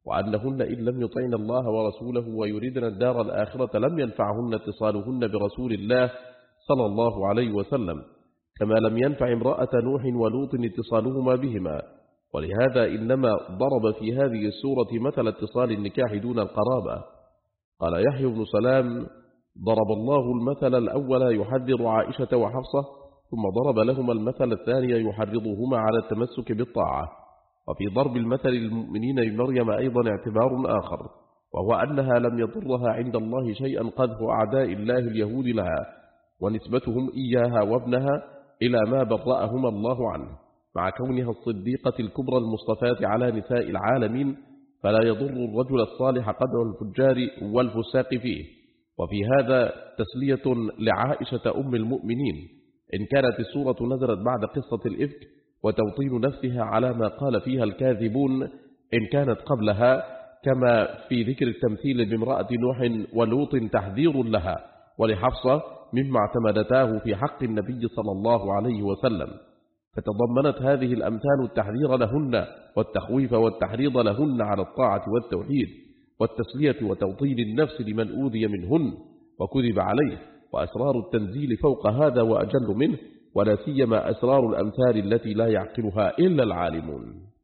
وأنهن إن لم يطعن الله ورسوله ويريدن الدار الآخرة لم ينفعهن اتصالهن برسول الله صلى الله عليه وسلم، كما لم ينفع امرأة نوح ولوط اتصالهما بهما. ولهذا إنما ضرب في هذه السورة مثل اتصال النكاح دون القرابة. قال يحيى بن سلام: ضرب الله المثل الأول يحذر عائشة وحفصة، ثم ضرب لهما المثل الثاني يحرضهما على التمسك بالطاعة. وفي ضرب المثل للمؤمنين بمريم أيضا اعتبار آخر، وهو أنها لم يضرها عند الله شيئا قذف أعداء الله اليهود لها ونسبتهم إياها وابنها إلى ما برأهما الله عنه، مع كونها الصديقة الكبرى المصطفاة على نساء العالمين، فلا يضر الرجل الصالح قدر الفجار والفساق فيه. وفي هذا تسلية لعائشة أم المؤمنين، إن كانت السورة نزلت بعد قصة الإفك وتوطين نفسها على ما قال فيها الكاذبون إن كانت قبلها، كما في ذكر التمثيل بامرأة نوح ولوط تحذير لها ولحفصة مما اعتمدتاه في حق النبي صلى الله عليه وسلم. فتضمنت هذه الأمثال التحذير لهن والتخويف والتحريض لهن على الطاعة والتوحيد والتسلية وتوطين النفس لمن أوذي منهن وكذب عليه، وأسرار التنزيل فوق هذا وأجل منه، ولا سيما أسرار الأمثال التي لا يعقلها إلا العالمون.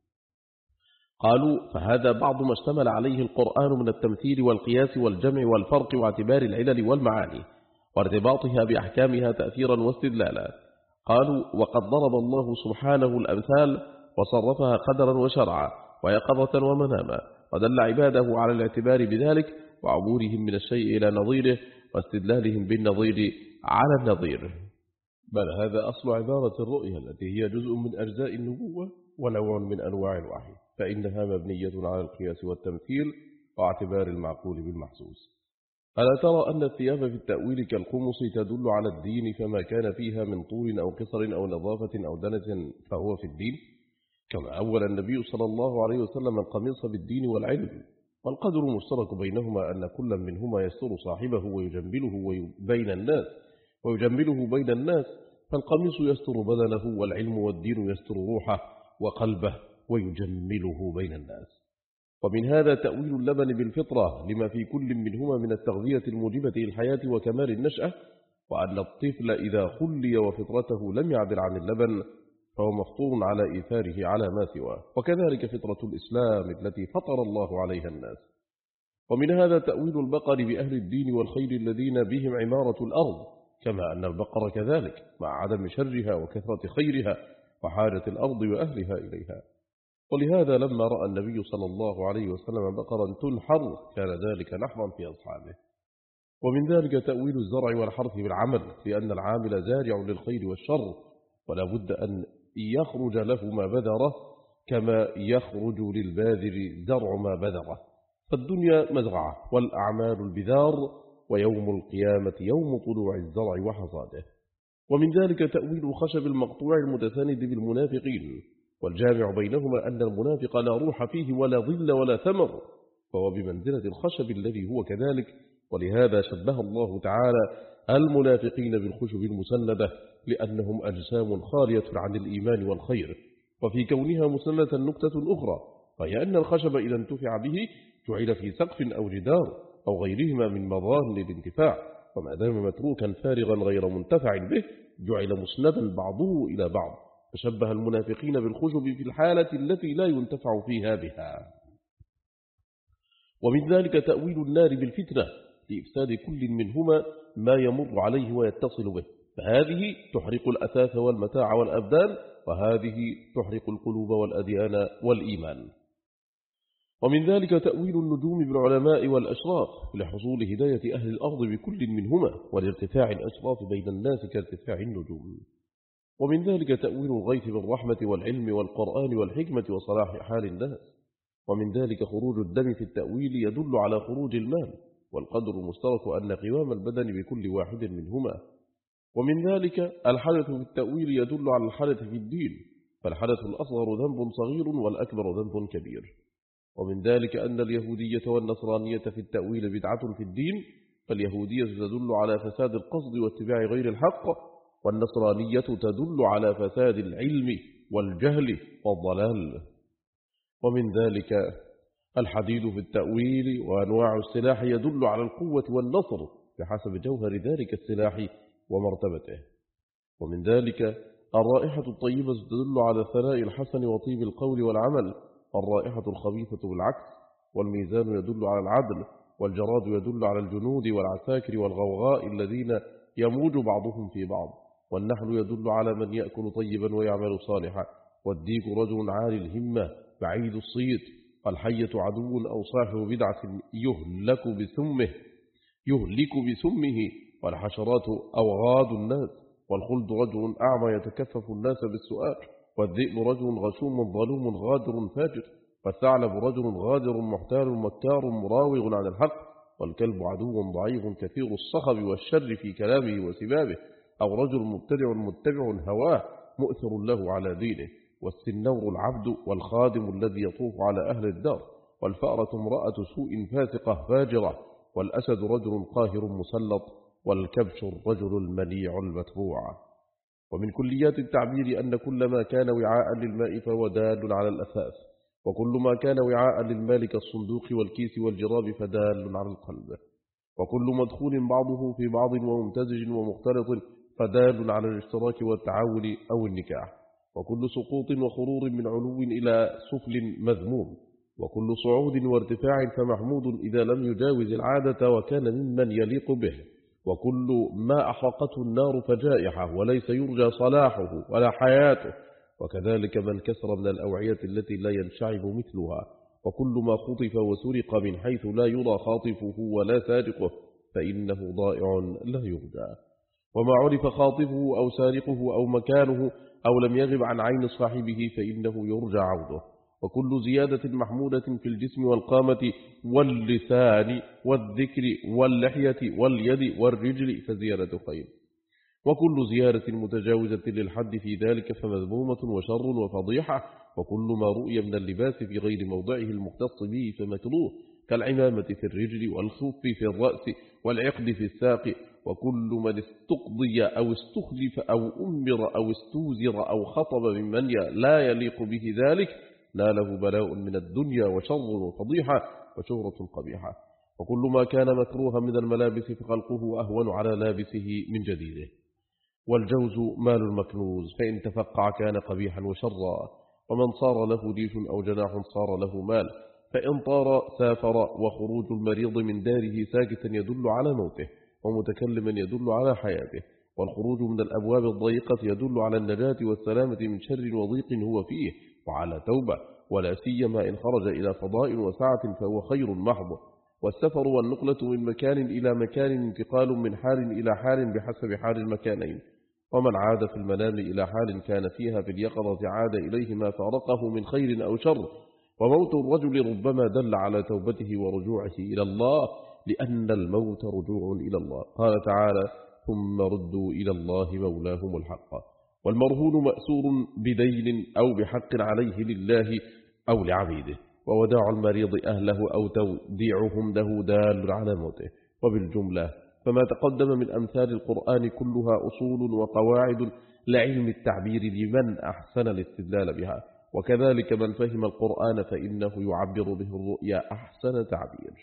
قالوا: فهذا بعض ما اشتمل عليه القرآن من التمثيل والقياس والجمع والفرق واعتبار العلل والمعاني وارتباطها بأحكامها تأثيرا واستدلالا. قالوا: وقد ضرب الله سبحانه الأمثال وصرفها قدرا وشرعا ويقظة ومناما، ودل عباده على الاعتبار بذلك وعبورهم من الشيء إلى نظيره واستدلالهم بالنظير على النظير. بل هذا أصل عبارة الرؤية التي هي جزء من أجزاء النبوة ونوع من أنواع الوحي، فإنها مبنية على القياس والتمثيل واعتبار المعقول بالمحسوس. ألا ترى أن الثياب في التأويل كالقمص تدل على الدين، فما كان فيها من طول أو قصر أو نظافة أو دنة فهو في الدين، كما أول النبي صلى الله عليه وسلم القميص بالدين والعلم. والقدر مشترك بينهما أن كل منهما يستر صاحبه ويجمله بين الناس ويجمله بين الناس فالقميص يستر بدنه، والعلم والدين يستر روحه وقلبه ويجمله بين الناس. ومن هذا تأويل اللبن بالفطرة لما في كل منهما من التغذية الموجبة للحياة وكمال النشأة، وأن الطفل إذا خلي وفطرته لم يعدل عن اللبن فهو مفطور على إيثاره على ما سواه، وكذلك فطرة الإسلام التي فطر الله عليها الناس. ومن هذا تأويل البقر بأهل الدين والخير الذين بهم عمارة الأرض، كما أن البقر كذلك مع عدم شرها وكثرة خيرها وحاجة الأرض وأهلها إليها. ولهذا لما رأى النبي صلى الله عليه وسلم بقرا تنحر كان ذلك نحرا في أصحابه. ومن ذلك تأويل الزرع والحرث بالعمل، لأن العامل زارع للخير والشر، ولا بد أن يخرج له ما بذره كما يخرج للباذر زرع ما بذره. فالدنيا مزرعة والأعمال البذار، ويوم القيامة يوم طلوع الزرع وحصاده. ومن ذلك تأويل الخشب المقطوع المتساند بالمنافقين، والجامع بينهما أن المنافق لا روح فيه ولا ظل ولا ثمر، فهو بمنزلة الخشب الذي هو كذلك. ولهذا شبه الله تعالى المنافقين بالخشب المسندة، لأنهم أجسام خالية عن الإيمان والخير. وفي كونها مسندة نكتة أخرى، وهي أن الخشب إذا انتفع به جعل في سقف أو جدار أو غيرهما من مظان الانتفاع، وما دام متروكا فارغا غير منتفع به جعل مسندا بعضه إلى بعض. فشبه المنافقين بالخشب في الحالة التي لا ينتفع فيها بها. ومن ذلك تأويل النار بالفتنة لإفساد كل منهما ما يمر عليه ويتصل به، فهذه تحرق الأثاث والمتاع والأبدان، وهذه تحرق القلوب والأديان والإيمان. ومن ذلك تأويل النجوم بالعلماء والأشراف لحصول هداية أهل الأرض بكل منهما، والارتفاع الأشراف بين الناس كارتفاع النجوم. ومن ذلك تأويل الغيث بالرحمة والعلم والقرآن والحكمة وصلاح حال الناس. ومن ذلك خروج الدم في التأويل يدل على خروج المال، والقدر المشترك أن قوام البدن بكل واحد منهما. ومن ذلك الحدث في التأويل يدل على الحدث في الدين، فالحدث الأصغر ذنب صغير والأكبر ذنب كبير. ومن ذلك أن اليهودية والنصرانية في التأويل بدعة في الدين، فاليهودية تدل على فساد القصد واتباع غير الحق، والنصرانية تدل على فساد العلم والجهل والضلال. ومن ذلك الحديد في التأويل وأنواع السلاح يدل على القوة والنصر بحسب جوهر ذلك السلاح ومرتبته. ومن ذلك الرائحة الطيبة تدل على الثناء الحسن وطيب القول والعمل، الرائحة الخبيثة بالعكس، والميزان يدل على العدل، والجراد يدل على الجنود والعساكر والغوغاء الذين يموج بعضهم في بعض، والنحل يدل على من يأكل طيبا ويعمل صالحا، والديك رجل عالي الهمة بعيد الصيت، الحية عدو أو صاحب بدعة يهلك بسمه يهلك بسمه، والحشرات أوغاد الناس، والخلد رجل أعمى يتكفف الناس بالسؤال، والذئب رجل غشوم ظلوم غادر فاجر، والثعلب رجل غادر محتال مكار مراوغ عن الحق، والكلب عدو ضعيف كثير الصخب والشر في كلامه وسبابه، أو رجل مبتدع متبع هواه مؤثر له على دينه، والسنور العبد والخادم الذي يطوف على أهل الدار، والفأرة امرأة سوء فاسقة فاجرة، والأسد رجل قاهر مسلط، والكبش الرجل المنيع المتبوع. ومن كليات التعبير أن كل ما كان وعاء للماء فهو دال على الأساس، وكل ما كان وعاء للمال كالصندوق والكيس والجراب فدال على القلب، وكل مدخول بعضه في بعض وممتزج ومختلط فدال على الاشتراك والتعاون أو النكاح، وكل سقوط وخرور من علو إلى سفل مذموم، وكل صعود وارتفاع فمحمود إذا لم يجاوز العادة وكان ممن يليق به، وكل ما أحرقته النار فجائحة وليس يرجى صلاحه ولا حياته، وكذلك من كسر من الأوعية التي لا ينشعب مثلها، وكل ما خطف وسرق من حيث لا يرى خاطفه ولا سارقه فإنه ضائع لا يرجى، وما عرف خاطفه أو سارقه أو مكانه أو لم يغب عن عين صاحبه فإنه يرجى عوده، وكل زيادة محمودة في الجسم والقامة واللسان والذكر واللحية واليد والرجل فزيادة خير، وكل زيارة متجاوزة للحد في ذلك فمذمومة وشر وفضيحة، وكل ما رؤي من اللباس في غير موضعه المختص به فمكروه كالعمامة في الرجل والخف في الرأس والعقد في الساق، وكل من استقضي أو استخلف أو أمر أو استوزر أو خطب ممن لا يليق به ذلك ناله بلاء من الدنيا وشر وفضيحة وشهرة قبيحة، وكل ما كان مكروها من الملابس فخلقه أهون على لابسه من جديده، والجوز مال المكنوز فإن تفقع كان قبيحا وشرا، ومن صار له ريش أو جناح صار له مال، فإن طار سافر، وخروج المريض من داره ساكتا يدل على موته، ومتكلما يدل على حياته، والخروج من الأبواب الضيقة يدل على النجاة والسلامة من شر وضيق هو فيه وعلى توبة، ولا سيما إن خرج إلى فضاء وسعة فهو خير محض، والسفر والنقلة من مكان إلى مكان انتقال من حال إلى حال بحسب حال المكانين، ومن عاد في المنام إلى حال كان فيها في اليقظة عاد إليه ما فارقه من خير أو شر، وموت الرجل ربما دل على توبته ورجوعه إلى الله، لأن الموت رجوع إلى الله، قال تعالى ثم ردوا إلى الله مولاهم الحق، والمرهون مأسور بدين أو بحق عليه لله أو لعبيده، ووداع المريض أهله أو توديعهم له دال على موته. وبالجملة فما تقدم من أمثال القرآن كلها أصول وقواعد لعلم التعبير لمن أحسن الاستدلال بها، وكذلك من فهم القرآن فإنه يعبر به الرؤيا أحسن تعبير.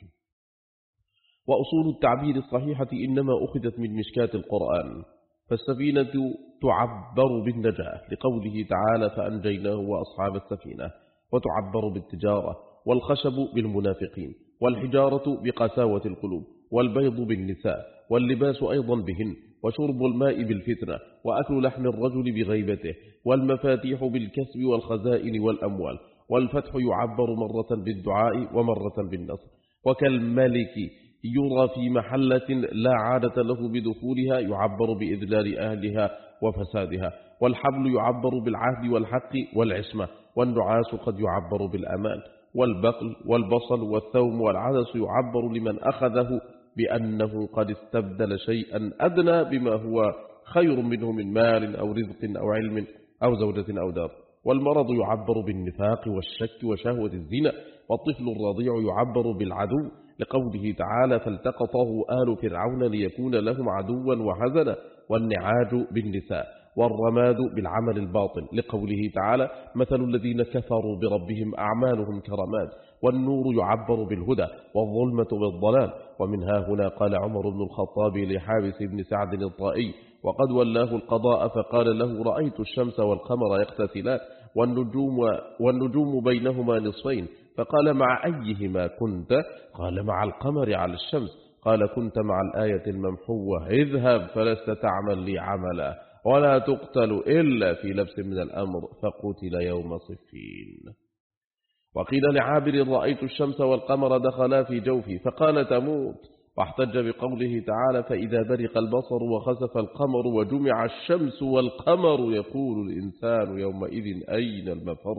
وأصول التعبير الصحيحة إنما أخذت من مشكاة القرآن، فالسفينة تعبر بالنجاة لقوله تعالى فأنجيناه وأصحاب السفينة، وتعبر بالتجارة، والخشب بالمنافقين، والحجارة بقساوة القلوب، والبيض بالنساء، واللباس أيضا بهن، وشرب الماء بالفتنة، وأكل لحم الرجل بغيبته، والمفاتيح بالكسب والخزائن والأموال، والفتح يعبر مرة بالدعاء ومرة بالنصر، وكالملك يرى في محلة لا عادة له بدخولها يعبر بإذلال أهلها وفسادها، والحبل يعبر بالعهد والحق والعصمة، والنعاس قد يعبر بالأمان، والبقل والبصل والثوم والعدس يعبر لمن أخذه بأنه قد استبدل شيئا أدنى بما هو خير منه من مال أو رزق أو علم أو زوجة أو دار، والمرض يعبر بالنفاق والشك وشهوة الزنا، والطفل الرضيع يعبر بالعدو لقوله تعالى فالتقطه آل فرعون ليكون لهم عدوا وحزنا، والنعاج بالنساء، والرماد بالعمل الباطن، لقوله تعالى: مثل الذين كفروا بربهم أعمالهم كرماد، والنور يعبر بالهدى والظلمة بالضلال. ومن ها هنا قال عمر بن الخطاب لحابس بن سعد الطائي وقد ولاه القضاء فقال له: رأيت الشمس والقمر يقتتلان والنجوم, والنجوم بينهما نصفين، فقال: مع أيهما كنت؟ قال: مع القمر على الشمس. قال: كنت مع الآية الممحوة، اذهب فلست تعمل لي عملا، ولا تقتل إلا في لبس من الأمر، فقتل يوم صفين. وقيل لعابر: رأيت الشمس والقمر دخلا في جوفي، فقال: تموت. واحتج بقوله تعالى: فإذا برق البصر وخسف القمر وجمع الشمس والقمر يقول الإنسان يومئذ أين المفر.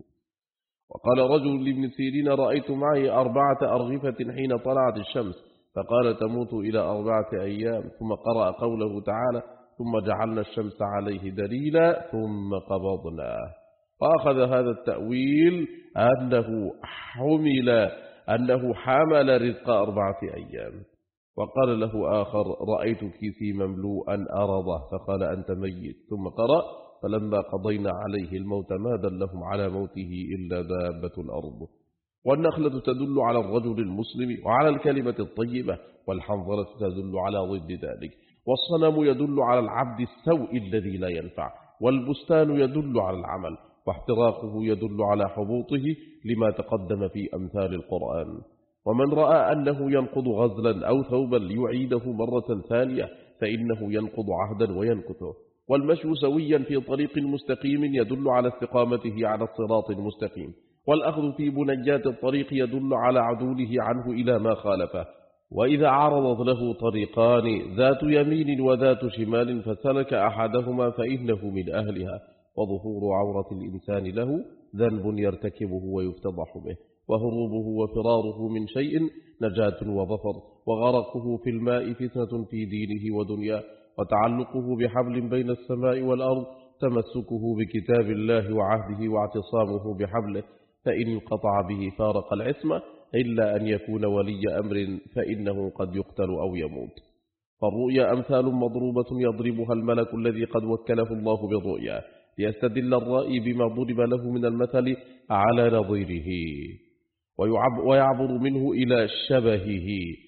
وقال رجل لابن سيرين: رأيت معي أربعة أرغفة حين طلعت الشمس، فقال: تموت إلى أربعة أيام. ثم قرأ قوله تعالى: ثم جعلنا الشمس عليه دليلا ثم قبضناه. وأخذ هذا التأويل أنه حمل أنه حمل رزق أربعة أيام. وقال له آخر: رأيت كيسي مملوءا أرضه، فقال: أنت ميت. ثم قرأ: فلما قضينا عليه الموت ما دلهم على موته إلا دابة الأرض. والنخلة تدل على الرجل المسلم وعلى الكلمة الطيبة، والحنظلة تدل على ضد ذلك، والصنم يدل على العبد السوء الذي لا ينفع، والبستان يدل على العمل، واحتراقه يدل على حبوطه لما تقدم في أمثال القرآن. ومن رأى أنه ينقض غزلا أو ثوبا ليعيده مرة ثانية فإنه ينقض عهدا وينكثه. والمشي سويا في طريق مستقيم يدل على استقامته على الصراط المستقيم، والأخذ في بنيات الطريق يدل على عدوله عنه إلى ما خالفه. وإذا عرضت له طريقان ذات يمين وذات شمال فسلك أحدهما فإنه من أهلها. وظهور عورة الإنسان له ذنب يرتكبه ويفتضح به، وهروبه وفراره من شيء نجاة وظفر، وغرقه في الماء فتنة في دينه ودنياه، وتعلقه بحبل بين السماء والأرض تمسكه بكتاب الله وعهده واعتصامه بحبله، فإن انقطع به فارق العصمة، إلا أن يكون ولي أمر فإنه قد يقتل أو يموت. فالرؤيا أمثال مضروبة يضربها الملك الذي قد وكله الله بالرؤيا، ليستدل الرائي بما ضرب له من المثل على نظيره ويعبر منه إلى شبهه،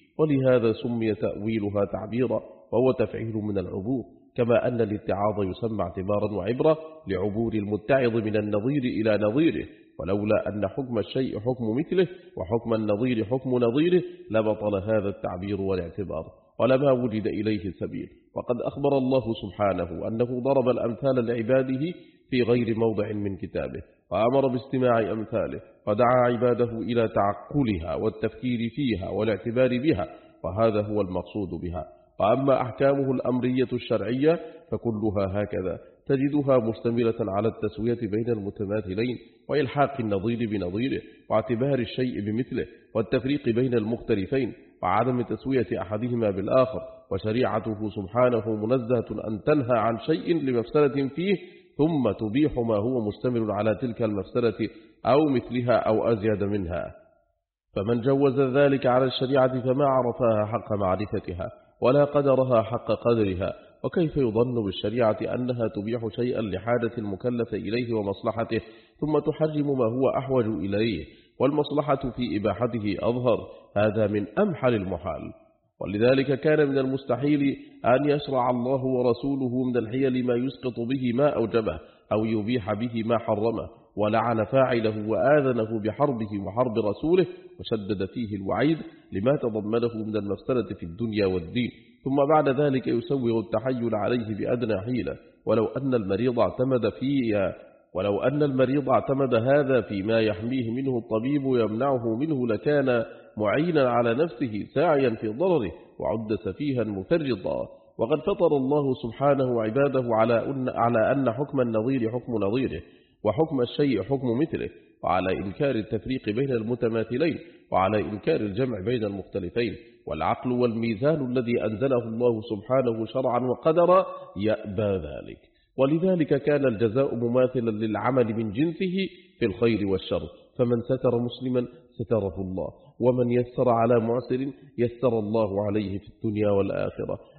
ولهذا سمي تأويلها تعبيرا، وهو تفعيل من العبور، كما أن الاتعاظ يسمى اعتبارا وعبرة لعبور المتعظ من النظير إلى نظيره. ولولا أن حكم الشيء حكم مثله وحكم النظير حكم نظيره لبطل هذا التعبير والاعتبار، ولما وجد إليه سبيل. وقد أخبر الله سبحانه أنه ضرب الأمثال لعباده في غير موضع من كتابه، وأمر باستماع أمثاله، ودعا عباده إلى تعقلها والتفكير فيها والاعتبار بها، وهذا هو المقصود بها. وأما أحكامه الأمرية الشرعية فكلها هكذا، تجدها مشتملة على التسوية بين المتماثلين، وإلحاق النظير بنظيره، واعتبار الشيء بمثله، والتفريق بين المختلفين، وعدم تسوية أحدهما بالآخر. وشريعته سبحانه منزهة أن تنهى عن شيء لمفسدة فيه ثم تبيح ما هو مشتمل على تلك المفسدة أو مثلها أو أزيد منها. فمن جوز ذلك على الشريعة فما عرفها حق معرفتها ولا قدرها حق قدرها. وكيف يظن بالشريعة أنها تبيح شيئا لحاجة المكلف إليه ومصلحته ثم تحرم ما هو أحوج إليه والمصلحة في إباحته أظهر؟ هذا من أمحل المحال. ولذلك كان من المستحيل أن يشرع الله ورسوله من الحيل ما يسقط به ما أوجبه أو يبيح به ما حرمه، ولعن فاعله وآذنه بحربه وحرب رسوله، وشدد فيه الوعيد لما تضمنه من المفسدة في الدنيا والدين، ثم بعد ذلك يسوغ التحيل عليه بأدنى حيلة. ولو أن المريض اعتمد فيه ولو أن المريض اعتمد هذا فيما يحميه منه الطبيب ويمنعه منه لكان معينا على نفسه ساعيا في ضرره وعد سفيها مفرطا. وقد فطر الله سبحانه عباده على أن, على أن حكم النظير حكم نظيره، وحكم الشيء حكم مثله، وعلى إنكار التفريق بين المتماثلين، وعلى إنكار الجمع بين المختلفين. والعقل والميزان الذي أنزله الله سبحانه شرعا وقدرا يأبى ذلك، ولذلك كان الجزاء مماثلا للعمل من جنسه في الخير والشر. فمن ستر مسلما ستره الله، ومن يسر على معسر يسر الله عليه في الدنيا والآخرة.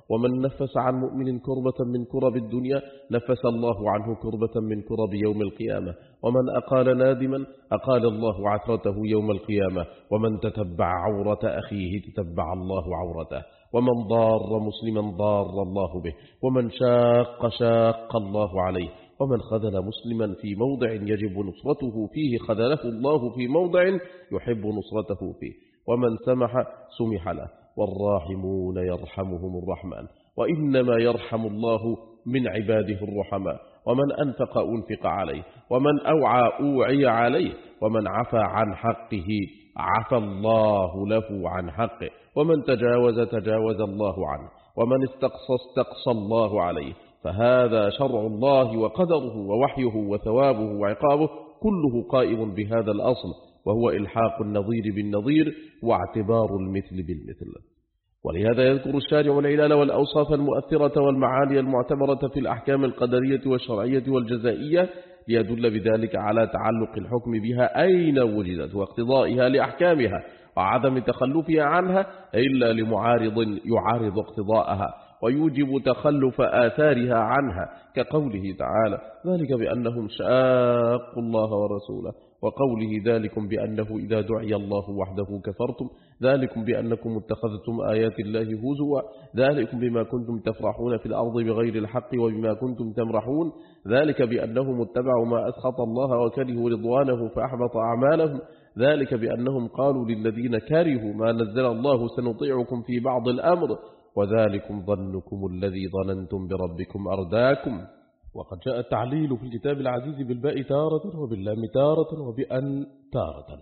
ومن نفس عن مؤمن كربة من كرب الدنيا نفس الله عنه كربة من كرب يوم القيامة، ومن أقال نادما أقال الله عثرته يوم القيامة، ومن تتبع عورة أخيه تتبع الله عورته، ومن ضار مسلما ضار الله به، ومن شاق شاق الله عليه، ومن خذل مسلما في موضع يجب نصرته فيه خذله الله في موضع يحب نصرته فيه، ومن سمح سمح له، والراحمون يرحمهم الرحمن، وإنما يرحم الله من عباده الرحماء، ومن أنفق أنفق عليه، ومن أوعى أوعي عليه، ومن عفى عن حقه عفى الله له عن حقه، ومن تجاوز تجاوز الله عنه، ومن استقصى استقصى الله عليه. فهذا شرع الله وقدره ووحيه وثوابه وعقابه كله قائم بهذا الأصل، وهو إلحاق النظير بالنظير واعتبار المثل بالمثل. ولهذا يذكر الشارع العلال والأوصاف المؤثرة والمعاني المعتبرة في الأحكام القدرية والشرعية والجزائية، ليدل بذلك على تعلق الحكم بها أين وجدت، واقتضائها لأحكامها، وعدم تخلفها عنها إلا لمعارض يعارض اقتضاءها ويوجب تخلف آثارها عنها، كقوله تعالى: ذلك بأنهم شاقوا الله ورسوله، وقوله: ذلكم بأنه إذا دعي الله وحده كفرتم، ذلكم بأنكم اتخذتم آيات الله هزوا، ذلكم بما كنتم تفرحون في الأرض بغير الحق وبما كنتم تمرحون، ذلك بأنهم اتبعوا ما أسخط الله وكرهوا رضوانه فأحبط أعمالهم، ذلك بأنهم قالوا للذين كرهوا ما نزل الله سنطيعكم في بعض الأمر، وذلكم ظنكم الذي ظننتم بربكم أرداكم. وقد جاء التعليل في الكتاب العزيز بالباء تارة وباللام تارة وبأن تارة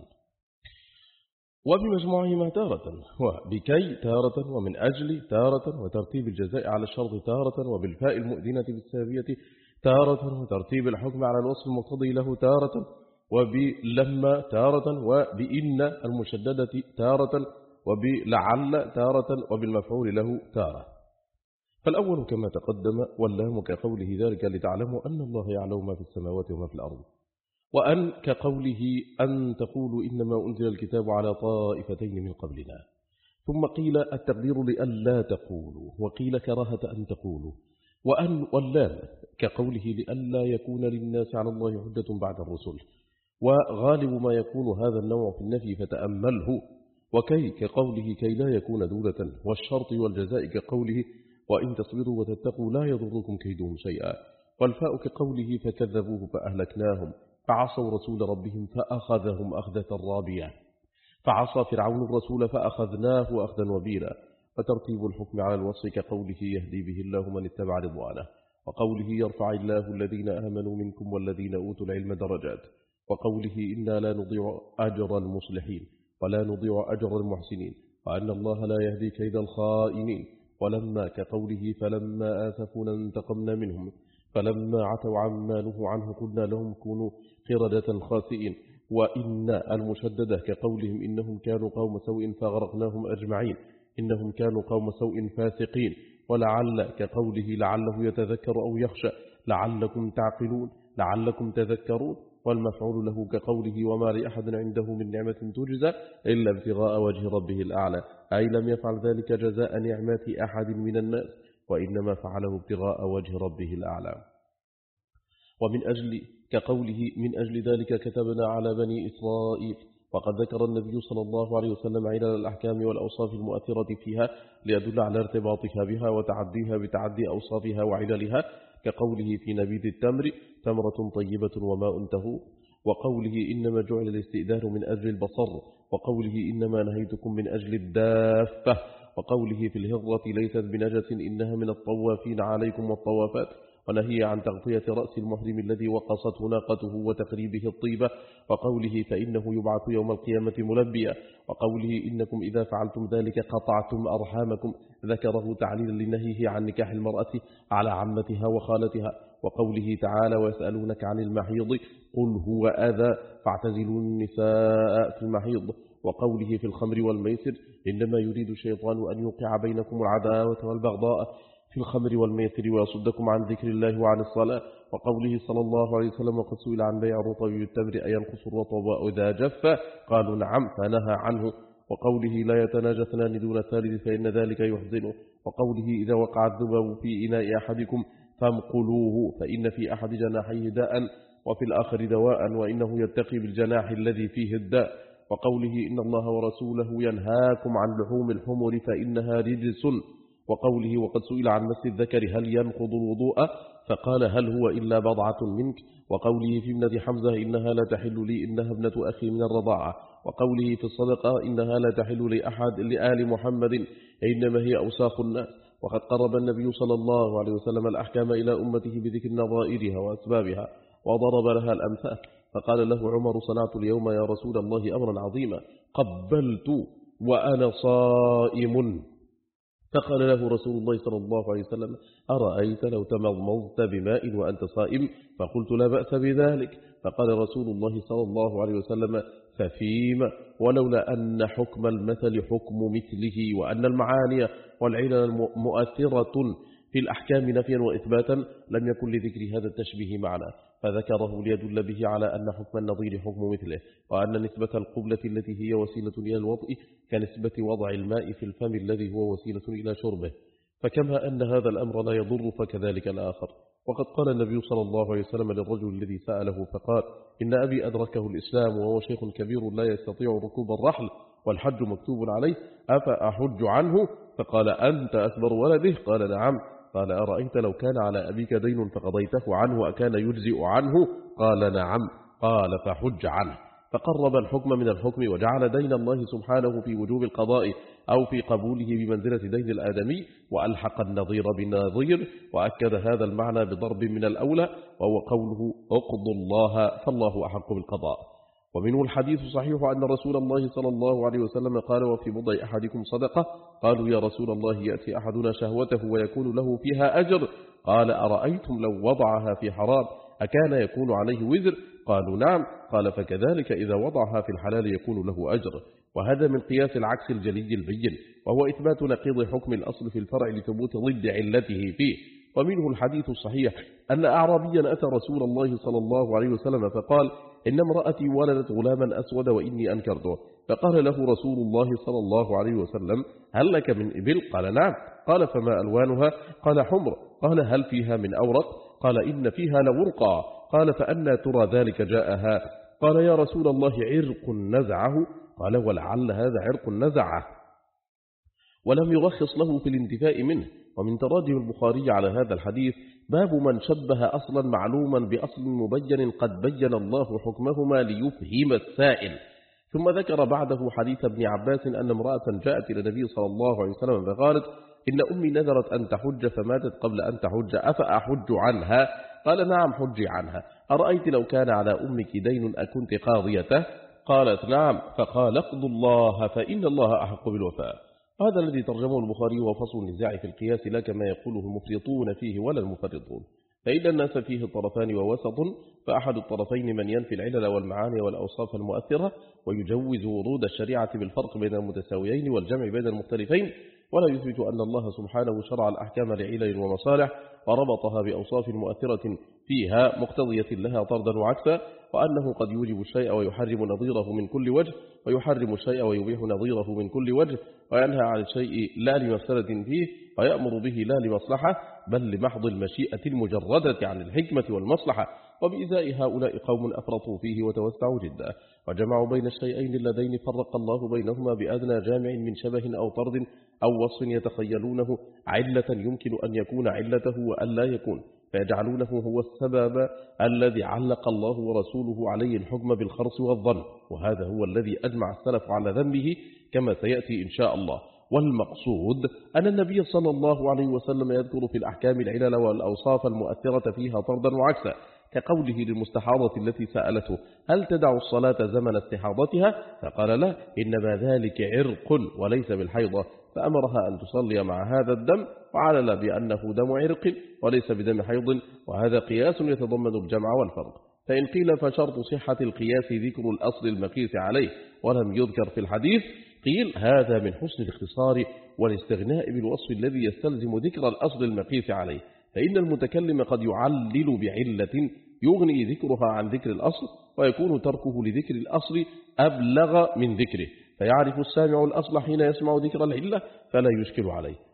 وبمجموعهما تارة وبكي تارة ومن أجل تارة وترتيب الجزاء على الشرط تارة وبالفاء المؤذنة بالسابية تارة وترتيب الحكم على الوصف المقتضي له تارة وبلما تارة وبإن المشددة تارة وبلعل تارة وبالمفعول له تارة. فالأول كما تقدم، واللام كقوله ذلك لتعلموا أن الله يعلم ما في السماوات وما في الأرض، وأن كقوله أن تقولوا إنما أنزل الكتاب على طائفتين من قبلنا. ثم قيل التقدير لألا تقولوا، وقيل كراهة أن تقولوا. وأن واللام كقوله لألا يكون للناس على الله حجة بعد الرسل، وغالب ما يكون هذا النوع في النفي فتأمله. وكي كقوله كي لا يكون دولة، والشرط والجزاء كقوله وإن تصبروا وتتقوا لا يضركم كيدهم شيئا. والفاء كقوله فكذبوه فأهلكناهم فعصوا رسول ربهم فأخذهم أخذة رابية، فعصى فرعون الرسول فأخذناه أخذا وبيلا. وترتيب الحكم على الوصف كقوله يهدي به الله من اتبع رضوانه، وقوله يرفع الله الذين آمنوا منكم والذين أوتوا العلم درجات، وقوله إنا لا نضيع أجر المصلحين ولا نضيع أجر المحسنين، وأن الله لا يهدي كيد الخائنين. ولما كقوله فلما آسفونا انتقمنا منهم فلما عتوا عما نهوا عنه قلنا لهم كونوا قردة خاسئين. وإن المشددة كقولهم إنهم كانوا قوم سوء فأغرقناهم أجمعين، إنهم كانوا قوم سوء فاسقين. ولعل كقوله لعله يتذكر أو يخشى، لعلكم تعقلون لعلكم تذكرون. والمفعول له كقوله وما لأحد عنده من نعمة تجزى إلا ابتغاء وجه ربه الأعلى، أي لم يفعل ذلك جزاء نعمات أحد من الناس، وإنما فعله ابتغاء وجه ربه الأعلى. ومن أجل كقوله من أجل ذلك كتبنا على بني إسرائيل. وقد ذكر النبي صلى الله عليه وسلم علل الأحكام والأوصاف المؤثرة فيها ليدل على ارتباطها بها وتعديها بتعدي أوصافها وعللها، كقوله في نبيذ التمر تمرة طيبة وماء طهور، وقوله إنما جعل الاستئذان من أجل البصر، وقوله إنما نهيتكم من أجل الدافة، وقوله في الهرة ليست بنجس إنها من الطوافين عليكم والطوافات، ونهي عن تغطية رأس المحرم الذي وقصته ناقته وتقريبه الطيبة، وقوله فإنه يبعث يوم القيامة ملبيا، وقوله إنكم إذا فعلتم ذلك قطعتم أرحامكم، ذكره تعليلا لنهيه عن نكاح المرأة على عمتها وخالتها. وقوله تعالى ويسألونك عن المحيض قل هو أذى فاعتزلوا النساء في المحيض. وقوله في الخمر والميسر إنما يريد الشيطان أن يوقع بينكم العداوة والبغضاء في الخمر والميسر ويصدكم عن ذكر الله وعن الصلاة. وقوله صلى الله عليه وسلم وقد سئل عن بيع الرطب بالتمر أينقص الرطب إذا جف قالوا نعم فنهى عنه. وقوله لا يتناجى اثنان دون ثالث فإن ذلك يحزنه. وقوله إذا وقع الذباب في إناء أحدكم فامقلوه فإن في أحد جناحيه داء وفي الآخر دواء وإنه يتقي بالجناح الذي فيه الداء، وقوله إن الله ورسوله ينهاكم عن لحوم الحمر فإنها رجس، وقوله وقد سئل عن مس الذكر هل ينقض الوضوء فقال هل هو إلا بضعة منك، وقوله في ابنة حمزة إنها لا تحل لي إنها ابنة أخي من الرضاعة، وقوله في الصدقة إنها لا تحل لأحد لآل محمد إنما هي أوساخ الناس. وقد قرب النبي صلى الله عليه وسلم الأحكام إلى أمته بذكر نظائرها وأسبابها وضرب لها الأمثال، فقال له عمر صنعت اليوم يا رسول الله أمرا عظيما قبلت وأنا صائم، فقال له رسول الله صلى الله عليه وسلم أرأيت لو تمضمضت بماء وأنت صائم؟ فقلت لا بأس بذلك، فقال رسول الله صلى الله عليه وسلم ففيما ولولا أن حكم المثل حكم مثله وأن المعاني والعلل مؤثرة في الأحكام نفيا وإثباتا لم يكن لذكر هذا التشبيه معنى، فذكره ليدل به على أن حكم النظير حكم مثله، وأن نسبة القبلة التي هي وسيلة إلى الوطء كنسبة وضع الماء في الفم الذي هو وسيلة إلى شربه، فكما أن هذا الأمر لا يضر فكذلك الآخر. وقد قال النبي صلى الله عليه وسلم للرجل الذي سأله فقال إن أبي أدركه الإسلام وهو شيخ كبير لا يستطيع ركوب الرحل والحج مكتوب عليه أفأحج عنه؟ فقال أنت أكبر ولده؟ قال نعم. قال أرأيت لو كان على أبيك دين فقضيته عنه أكان يجزئ عنه؟ قال نعم. قال فحج عنه. فقرب الحكم من الحكم وجعل دين الله سبحانه في وجوب القضاء أو في قبوله بمنزلة دين الآدمي، وألحق النظير بالنظير، وأكد هذا المعنى بضرب من الأولى وهو قوله اقضوا الله فالله أحق بالقضاء. ومنه الحديث صحيح أن رسول الله صلى الله عليه وسلم قال وفي بضع أحدكم صدقة؟ قالوا يا رسول الله يأتي أحدنا شهوته ويكون له فيها أجر، قال أرأيتم لو وضعها في حرام أكان يكون عليه وزر؟ قالوا نعم. قال فكذلك إذا وضعها في الحلال يكون له أجر. وهذا من قياس العكس الجلي البين، وهو إثبات نقيض حكم الأصل في الفرع لثبوت ضد علته فيه. ومنه الحديث الصحيح أن أعرابيا أتى رسول الله صلى الله عليه وسلم فقال إن امرأتي ولدت غلاما أسود وإني أنكرته، فقال له رسول الله صلى الله عليه وسلم هل لك من إبل؟ قال نعم. قال فما ألوانها؟ قال حمر. قال هل فيها من أورق؟ قال إن فيها لورقا. قال فأنى ترى ذلك جاءها؟ قال يا رسول الله عرق نزعه. قال ولعل هذا عرق نزعه، ولم يرخص له في الانتفاء منه. ومن تراجم البخاري على هذا الحديث باب من شبه أصلا معلوما بأصل مبين قد بين الله حكمهما ليفهم السائل. ثم ذكر بعده حديث ابن عباس أن امرأة جاءت إلى النبي صلى الله عليه وسلم فقالت إن أمي نذرت أن تحج فماتت قبل أن تحج أفأحج عنها؟ قال نعم حجي عنها. أرأيت لو كان على أمك دين أكنت قاضيته؟ قالت نعم. فقال اقضوا الله فإن الله أحق بالوفاء. هذا الذي ترجمه البخاري وفصل النزاع في القياس لا كما يقوله المفرطون فيه ولا المفرطون، فإن الناس فيه طرفان ووسط، فأحد الطرفين من ينفي العلل والمعاني والأوصاف المؤثرة ويجوز ورود الشريعة بالفرق بين المتساويين والجمع بين المختلفين، ولا يثبت أن الله سبحانه شرع الأحكام لعلل ومصالح وربطها بأوصاف مؤثرة فيها مقتضية لها طردا وعكسا، وأنه قد يوجب الشيء ويحرم نظيره من كل وجه، ويحرم الشيء ويبيح نظيره من كل وجه، وينهى عن الشيء لا لمفسدة فيه ويأمر به لا لمصلحة بل لمحض المشيئة المجردة عن الحكمة والمصلحة. وبإزاء هؤلاء قوم أفرطوا فيه وتوسعوا جدا وجمعوا بين الشيئين اللذين فرق الله بينهما بأدنى جامع من شبه أو طرد أو وصف يتخيلونه علة يمكن أن يكون علته وأن لا يكون، فيجعلونه هو السبب الذي علق الله ورسوله عليه الحكم بالخرص والظن، وهذا هو الذي أجمع السلف على ذنبه كما سيأتي إن شاء الله. والمقصود أن النبي صلى الله عليه وسلم يذكر في الأحكام العلل والأوصاف المؤثرة فيها طردا وعكسا، كقوله للمستحاضة التي سألته هل تدع الصلاة زمن استحاضتها؟ فقال لا، إنما ذلك عرق وليس بالحيضة، فأمرها أن تصلي مع هذا الدم، وعلل بأنه دم عرق وليس بدم حيض، وهذا قياس يتضمن الجمع والفرق. فإن قيل فشرط صحة القياس ذكر الأصل المقيس عليه ولم يذكر في الحديث، قيل هذا من حسن الاختصار والاستغناء بالوصف الذي يستلزم ذكر الأصل المقيس عليه، فإن المتكلم قد يعلل بعلة يغني ذكرها عن ذكر الأصل، ويكون تركه لذكر الأصل أبلغ من ذكره، فيعرف السامع الأصل حين يسمع ذكر العلة فلا يشكل عليه.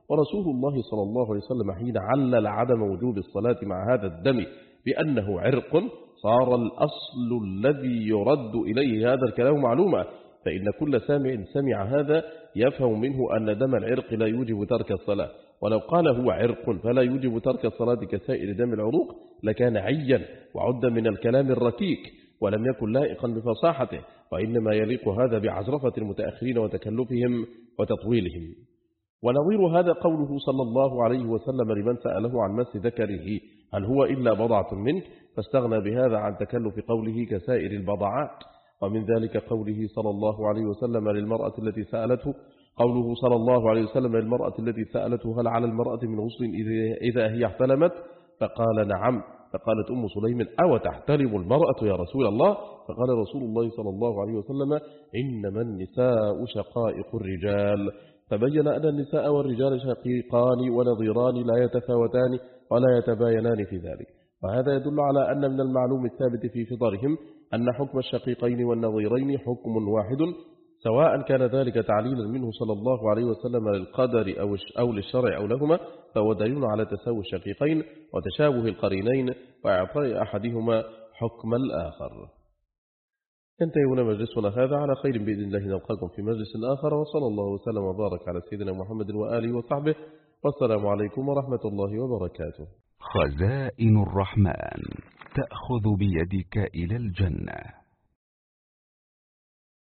ورسول الله صلى الله عليه وسلم حين علل عدم وجوب الصلاة مع هذا الدم بأنه عرق صار الأصل الذي يرد إليه هذا الكلام معلومة، فإن كل سامع سمع هذا يفهم منه أن دم العرق لا يوجب ترك الصلاة، ولو قال هو عرق فلا يوجب ترك الصلاة كسائر دم العروق لكان عيا وعد من الكلام الركيك ولم يكن لائقا بفصاحته، وإنما يليق هذا بعزرفة المتأخرين وتكلفهم وتطويلهم. ونظير هذا قوله صلى الله عليه وسلم لمن سأله عن مس ذكره هل هو إلا بضعة منك، فاستغنى بهذا عن تكلف قوله كسائر البضعات. ومن ذلك قوله صلى الله عليه وسلم للمرأة التي سألته قوله صلى الله عليه وسلم للمرأة التي سألته هل على المرأة من غسل إذا هي احتلمت، فقال نعم، فقالت أم سليم أو تحتلم المرأة يا رسول الله، فقال رسول الله صلى الله عليه وسلم إنما النساء شقائق الرجال، فبين أن النساء والرجال شقيقان ونظيران لا يتفاوتان ولا يتباينان في ذلك. وهذا يدل على أن من المعلوم الثابت في فطرهم أن حكم الشقيقين والنظيرين حكم واحد، سواء كان ذلك تعليلا منه صلى الله عليه وسلم للقدر أو للشرع أو لهما، فهو دليل على تساوي الشقيقين وتشابه القرينين وإعطاء أحدهما حكم الآخر. ينتهي هنا مجلسنا هذا، على خير بإذن الله نلقاكم في مجلس آخر، وصلى الله وسلم وبارك على سيدنا محمد وآله وصحبه، والسلام عليكم ورحمة الله وبركاته. خزائن الرحمن تأخذ بيدك إلى الجنة.